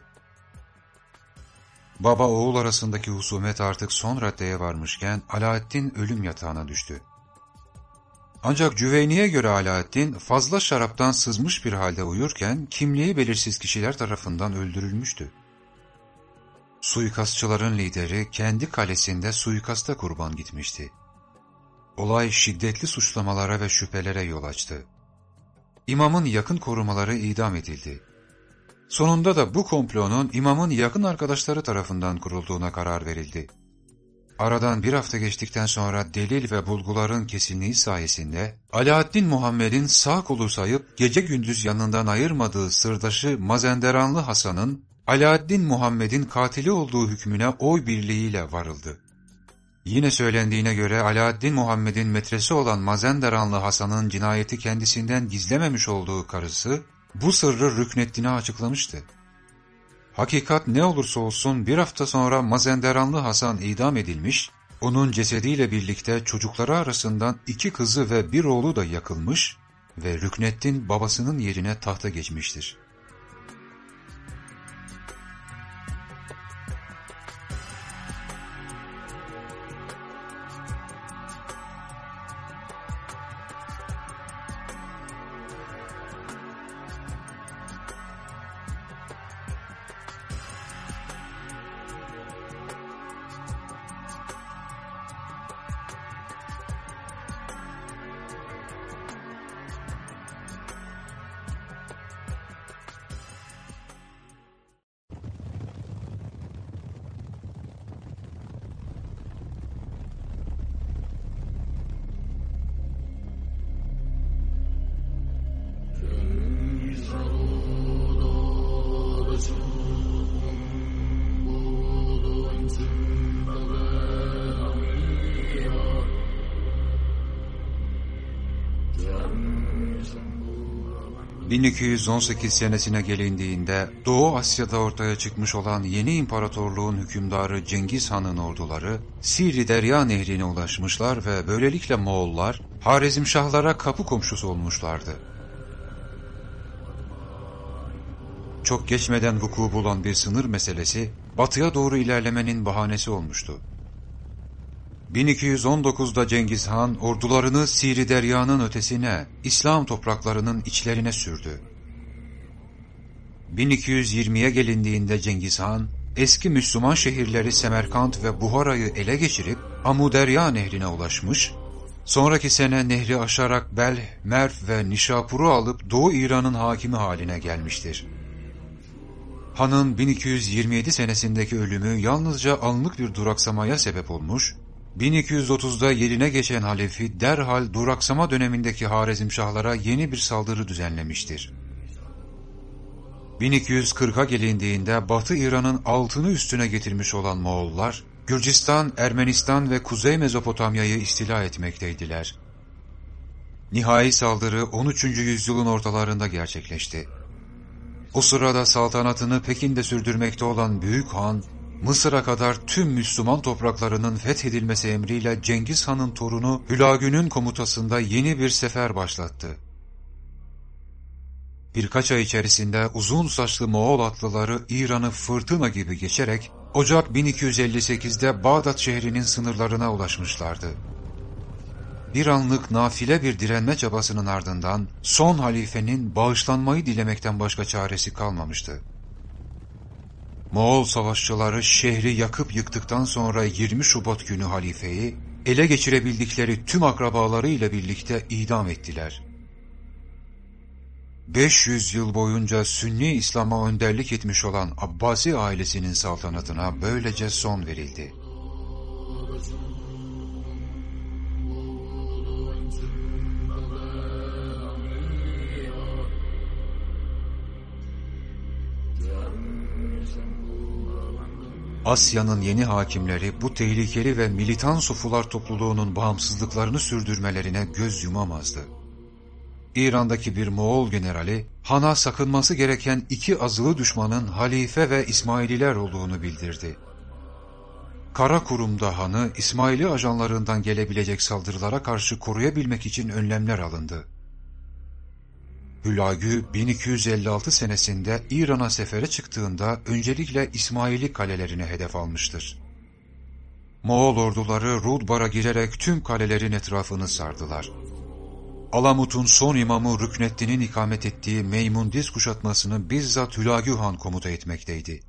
Baba oğul arasındaki husumet artık son raddeye varmışken Alaeddin ölüm yatağına düştü. Ancak Cüveyni'ye göre Alaeddin fazla şaraptan sızmış bir halde uyurken kimliği belirsiz kişiler tarafından öldürülmüştü. Suikastçıların lideri kendi kalesinde suikasta kurban gitmişti. Olay şiddetli suçlamalara ve şüphelere yol açtı. İmamın yakın korumaları idam edildi. Sonunda da bu komplonun imamın yakın arkadaşları tarafından kurulduğuna karar verildi. Aradan bir hafta geçtikten sonra delil ve bulguların kesinliği sayesinde Alaeddin Muhammed'in sağ kolu sayıp gece gündüz yanından ayırmadığı sırdaşı Mazenderanlı Hasan'ın Alaeddin Muhammed'in katili olduğu hükmüne oy birliğiyle varıldı. Yine söylendiğine göre Alaeddin Muhammed'in metresi olan Mazenderanlı Hasan'ın cinayeti kendisinden gizlememiş olduğu karısı bu sırrı Rükneddin'e açıklamıştı. Hakikat ne olursa olsun bir hafta sonra Mazenderanlı Hasan idam edilmiş, onun cesediyle birlikte çocukları arasından iki kızı ve bir oğlu da yakılmış ve Rükneddin babasının yerine tahta geçmiştir. bin iki yüz on sekiz senesine gelindiğinde Doğu Asya'da ortaya çıkmış olan yeni imparatorluğun hükümdarı Cengiz Han'ın orduları Siri Derya Nehri'ne ulaşmışlar ve böylelikle Moğollar Harizmşahlara kapı komşusu olmuşlardı. Çok geçmeden vuku bulan bir sınır meselesi batıya doğru ilerlemenin bahanesi olmuştu. bin iki yüz on dokuzda Cengiz Han ordularını Siri Derya'nın ötesine, İslam topraklarının içlerine sürdü. bin iki yüz yirmiye gelindiğinde Cengiz Han, eski Müslüman şehirleri Semerkant ve Buhara'yı ele geçirip Amuderya Nehri'ne ulaşmış, sonraki sene nehri aşarak Belh, Merv ve Nişapur'u alıp Doğu İran'ın hakimi haline gelmiştir. Han'ın bin iki yüz yirmi yedi senesindeki ölümü yalnızca anlık bir duraksamaya sebep olmuş, bin iki yüz otuzda yerine geçen halefi derhal duraksama dönemindeki Harizmşahlara yeni bir saldırı düzenlemiştir. bin iki yüz kırka gelindiğinde Batı İran'ın altını üstüne getirmiş olan Moğollar, Gürcistan, Ermenistan ve Kuzey Mezopotamya'yı istila etmekteydiler. Nihai saldırı on üçüncü yüzyılın ortalarında gerçekleşti. O sırada saltanatını Pekin'de sürdürmekte olan Büyük Han, Mısır'a kadar tüm Müslüman topraklarının fethedilmesi emriyle Cengiz Han'ın torunu Hülagü'nün komutasında yeni bir sefer başlattı. Birkaç ay içerisinde uzun saçlı Moğol atlıları İran'ı fırtına gibi geçerek Ocak bin iki yüz elli sekizde Bağdat şehrinin sınırlarına ulaşmışlardı. Bir anlık nafile bir direnme çabasının ardından son halifenin bağışlanmayı dilemekten başka çaresi kalmamıştı. Moğol savaşçıları şehri yakıp yıktıktan sonra yirmi Şubat günü halifeyi ele geçirebildikleri tüm akrabaları ile birlikte idam ettiler. beş yüz yıl boyunca Sünni İslam'a önderlik etmiş olan Abbasi ailesinin saltanatına böylece son verildi. Asya'nın yeni hakimleri bu tehlikeli ve militan sufular topluluğunun bağımsızlıklarını sürdürmelerine göz yumamazdı. İran'daki bir Moğol generali, Han'a sakınması gereken iki azılı düşmanın halife ve İsmaililer olduğunu bildirdi. Karakurum'da Han'ı İsmaili ajanlarından gelebilecek saldırılara karşı koruyabilmek için önlemler alındı. Hülagü bin iki yüz elli altı senesinde İran'a sefere çıktığında öncelikle İsmaili kalelerini hedef almıştır. Moğol orduları Rudbar'a girerek tüm kalelerin etrafını sardılar. Alamut'un son imamı Rükneddin'in ikamet ettiği Meymundiz kuşatmasını bizzat Hülagü Han komuta etmekteydi.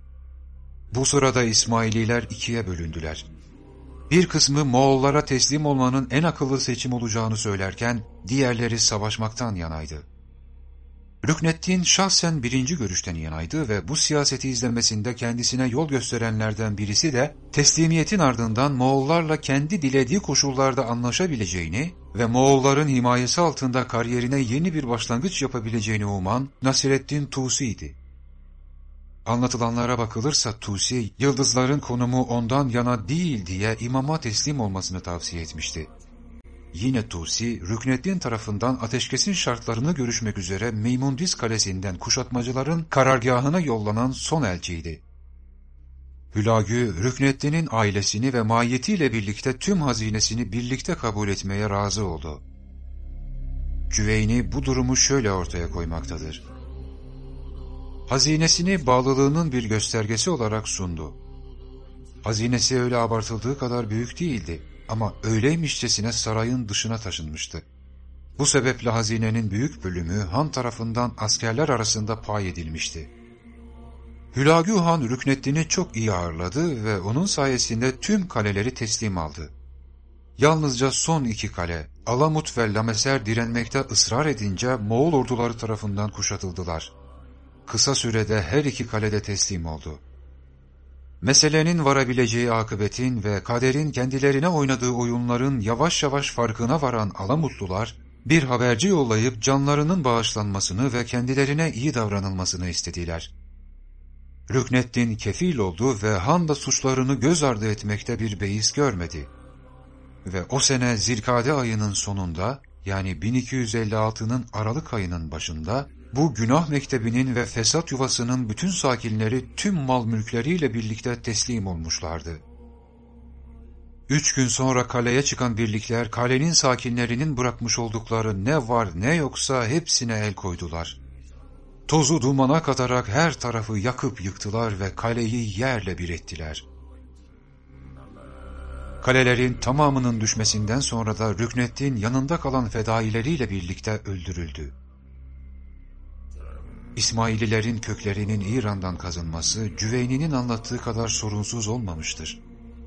Bu sırada İsmaililer ikiye bölündüler. Bir kısmı Moğollara teslim olmanın en akıllı seçim olacağını söylerken diğerleri savaşmaktan yanaydı. Rükneddin şahsen birinci görüşten yanaydı ve bu siyaseti izlemesinde kendisine yol gösterenlerden birisi de teslimiyetin ardından Moğollarla kendi dilediği koşullarda anlaşabileceğini ve Moğolların himayesi altında kariyerine yeni bir başlangıç yapabileceğini uman Nasreddin Tusi'ydi. Anlatılanlara bakılırsa Tusi, yıldızların konumu ondan yana değil diye imama teslim olmasını tavsiye etmişti. Yine Tusi, Rükneddin tarafından ateşkesin şartlarını görüşmek üzere Meymundiz Kalesi'nden kuşatmacıların karargahına yollanan son elçiydi. Hülagü, Rükneddin'in ailesini ve mahiyetiyle birlikte tüm hazinesini birlikte kabul etmeye razı oldu. Cüveyni bu durumu şöyle ortaya koymaktadır. Hazinesini bağlılığının bir göstergesi olarak sundu. Hazinesi öyle abartıldığı kadar büyük değildi. Ama öyleymişçesine sarayın dışına taşınmıştı. Bu sebeple hazinenin büyük bölümü Han tarafından askerler arasında pay edilmişti. Hülagü Han Rükneddin'i çok iyi ağırladı ve onun sayesinde tüm kaleleri teslim aldı. Yalnızca son iki kale, Alamut ve Lameser direnmekte ısrar edince Moğol orduları tarafından kuşatıldılar. Kısa sürede her iki kalede teslim oldu. Meselenin varabileceği akıbetin ve kaderin kendilerine oynadığı oyunların yavaş yavaş farkına varan Alamutlular, bir haberci yollayıp canlarının bağışlanmasını ve kendilerine iyi davranılmasını istediler. Rükneddin kefil oldu ve Han da suçlarını göz ardı etmekte bir beis görmedi. Ve o sene Zilkade ayının sonunda, yani bin iki yüz elli altının Aralık ayının başında bu günah mektebinin ve fesat yuvasının bütün sakinleri tüm mal mülkleriyle birlikte teslim olmuşlardı. Üç gün sonra kaleye çıkan birlikler kalenin sakinlerinin bırakmış oldukları ne var ne yoksa hepsine el koydular. Tozu dumana katarak her tarafı yakıp yıktılar ve kaleyi yerle bir ettiler. Kalelerin tamamının düşmesinden sonra da Rükneddin yanında kalan fedaileriyle birlikte öldürüldü. İsmaililerin köklerinin İran'dan kazınması Cüveyni'nin anlattığı kadar sorunsuz olmamıştır.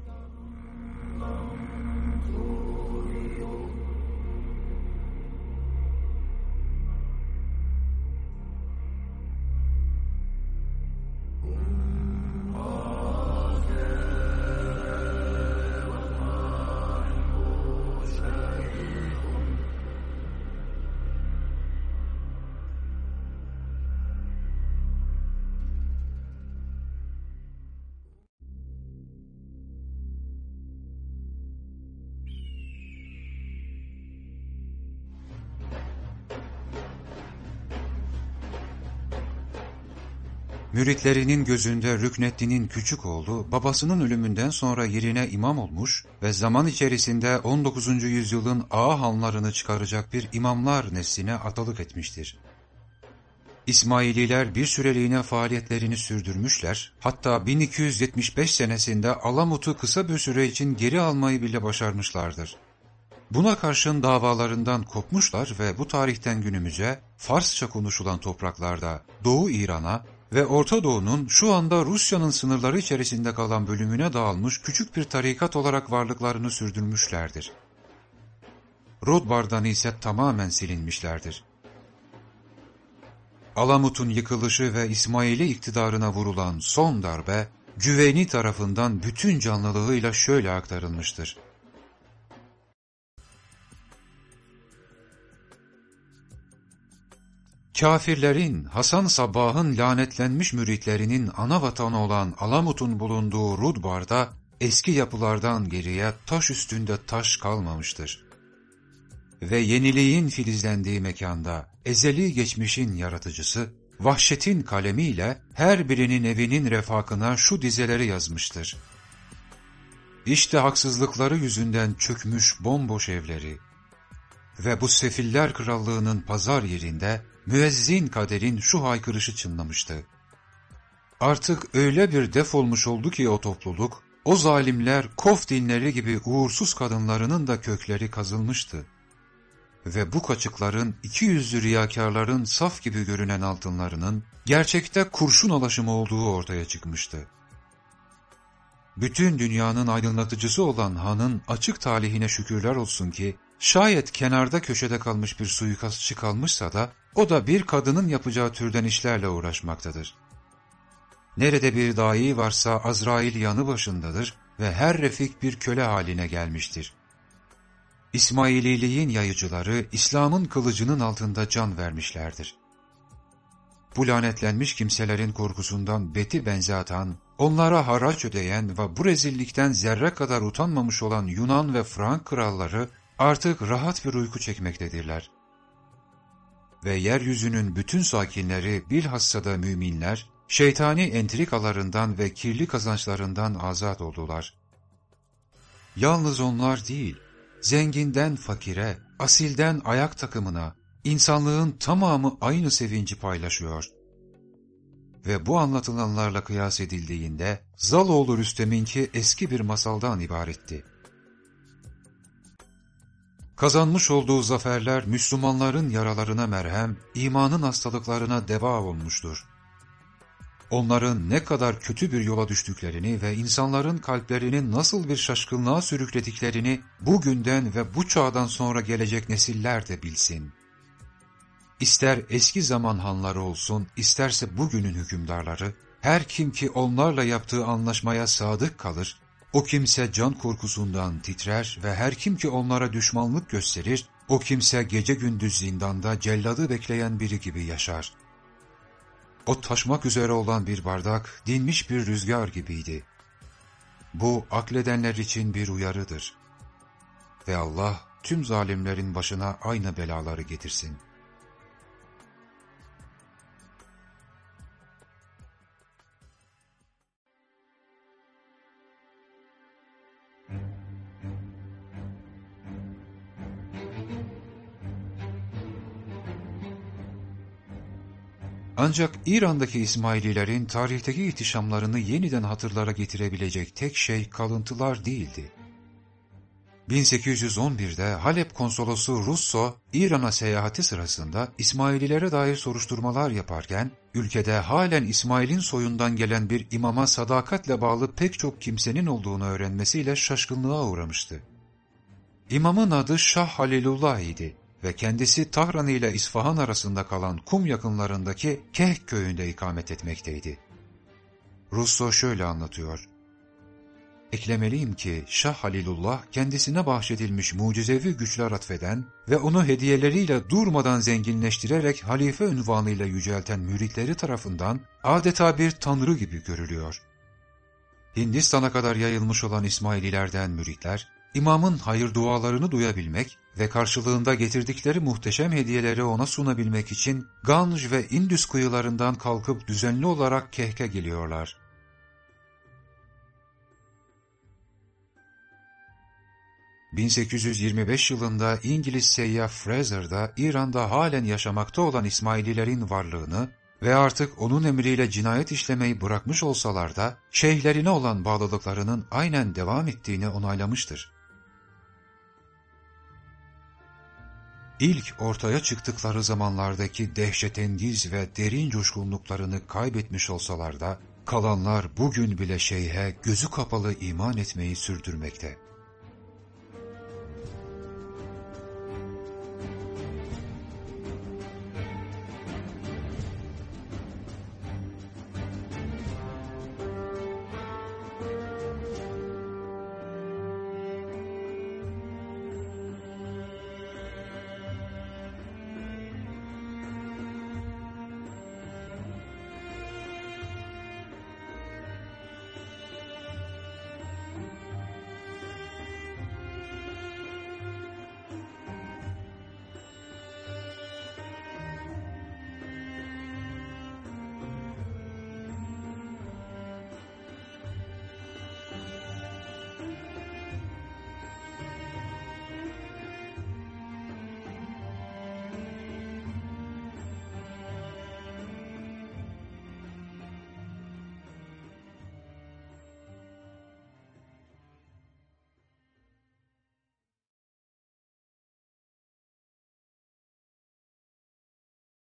Müritlerinin gözünde Rükneddin'in küçük oğlu babasının ölümünden sonra yerine imam olmuş ve zaman içerisinde on dokuzuncu yüzyılın ağa hanlarını çıkaracak bir imamlar nesline atalık etmiştir. İsmaililer bir süreliğine faaliyetlerini sürdürmüşler, hatta bin iki yüz yetmiş beş senesinde Alamut'u kısa bir süre için geri almayı bile başarmışlardır. Buna karşın davalarından kopmuşlar ve bu tarihten günümüze Farsça konuşulan topraklarda Doğu İran'a ve Orta Doğu'nun şu anda Rusya'nın sınırları içerisinde kalan bölümüne dağılmış küçük bir tarikat olarak varlıklarını sürdürmüşlerdir. Rodbar'dan ise tamamen silinmişlerdir. Alamut'un yıkılışı ve İsmaili iktidarına vurulan son darbe, Cüveyni tarafından bütün canlılığıyla şöyle aktarılmıştır. Kafirlerin, Hasan Sabbah'ın lanetlenmiş müritlerinin ana vatanı olan Alamut'un bulunduğu Rudbar'da eski yapılardan geriye taş üstünde taş kalmamıştır. Ve yeniliğin filizlendiği mekanda ezeli geçmişin yaratıcısı, vahşetin kalemiyle her birinin evinin refakına şu dizeleri yazmıştır. İşte haksızlıkları yüzünden çökmüş bomboş evleri ve bu sefiller krallığının pazar yerinde müezzin kaderin şu haykırışı çınlamıştı. Artık öyle bir defolmuş oldu ki o topluluk, o zalimler Kof dinleri gibi uğursuz kadınlarının da kökleri kazılmıştı. Ve bu kaçıkların, iki yüzlü riyakarların saf gibi görünen altınlarının gerçekte kurşun alaşımı olduğu ortaya çıkmıştı. Bütün dünyanın aydınlatıcısı olan Han'ın açık talihine şükürler olsun ki, şayet kenarda köşede kalmış bir suikastçı kalmışsa da, o da bir kadının yapacağı türden işlerle uğraşmaktadır. Nerede bir dahi varsa Azrail yanı başındadır ve her refik bir köle haline gelmiştir. İsmaililiğin yayıcıları İslam'ın kılıcının altında can vermişlerdir. Bu lanetlenmiş kimselerin korkusundan beti benze atan, onlara haraç ödeyen ve bu rezillikten zerre kadar utanmamış olan Yunan ve Frank kralları artık rahat bir uyku çekmektedirler. Ve yeryüzünün bütün sakinleri, bilhassa da müminler, şeytani entrikalarından ve kirli kazançlarından azat oldular. Yalnız onlar değil, zenginden fakire, asilden ayak takımına, insanlığın tamamı aynı sevinci paylaşıyor. Ve bu anlatılanlarla kıyas edildiğinde, Zaloğlu Rüstem'inki eski bir masaldan ibaretti. Kazanmış olduğu zaferler Müslümanların yaralarına merhem, imanın hastalıklarına deva olmuştur. Onların ne kadar kötü bir yola düştüklerini ve insanların kalplerini nasıl bir şaşkınlığa sürüklediklerini bugünden ve bu çağdan sonra gelecek nesiller de bilsin. İster eski zaman hanları olsun, isterse bugünün hükümdarları, her kim ki onlarla yaptığı anlaşmaya sadık kalır, o kimse can korkusundan titrer ve her kim ki onlara düşmanlık gösterir, o kimse gece gündüz zindanda celladı bekleyen biri gibi yaşar. O taşmak üzere olan bir bardak, dinmiş bir rüzgar gibiydi. Bu akledenler için bir uyarıdır. Ve Allah tüm zalimlerin başına aynı belaları getirsin. Ancak İran'daki İsmaililerin tarihteki ihtişamlarını yeniden hatırlara getirebilecek tek şey kalıntılar değildi. bin sekiz yüz on birde Halep konsolosu Russo, İran'a seyahati sırasında İsmaililere dair soruşturmalar yaparken, ülkede halen İsmail'in soyundan gelen bir imama sadakatle bağlı pek çok kimsenin olduğunu öğrenmesiyle şaşkınlığa uğramıştı. İmamın adı Şah Halilullah idi ve kendisi Tahran ile İsfahan arasında kalan Kum yakınlarındaki Keh köyünde ikamet etmekteydi. Russo şöyle anlatıyor: Eklemeliyim ki Şah Halilullah kendisine bahşedilmiş mucizevi güçler atfeden ve onu hediyeleriyle durmadan zenginleştirerek halife unvanıyla yücelten müritleri tarafından adeta bir tanrı gibi görülüyor. Hindistan'a kadar yayılmış olan İsmaililerden müritler, imamın hayır dualarını duyabilmek ve karşılığında getirdikleri muhteşem hediyeleri ona sunabilmek için Ganj ve Indus kıyılarından kalkıp düzenli olarak Kehk'e geliyorlar. bin sekiz yüz yirmi beş yılında İngiliz seyyah Fraser'da İran'da halen yaşamakta olan İsmaililerin varlığını ve artık onun emriyle cinayet işlemeyi bırakmış olsalar da şeyhlerine olan bağlılıklarının aynen devam ettiğini onaylamıştır. İlk ortaya çıktıkları zamanlardaki dehşetengiz ve derin coşkunluklarını kaybetmiş olsalar da kalanlar bugün bile şeyhe gözü kapalı iman etmeyi sürdürmekte.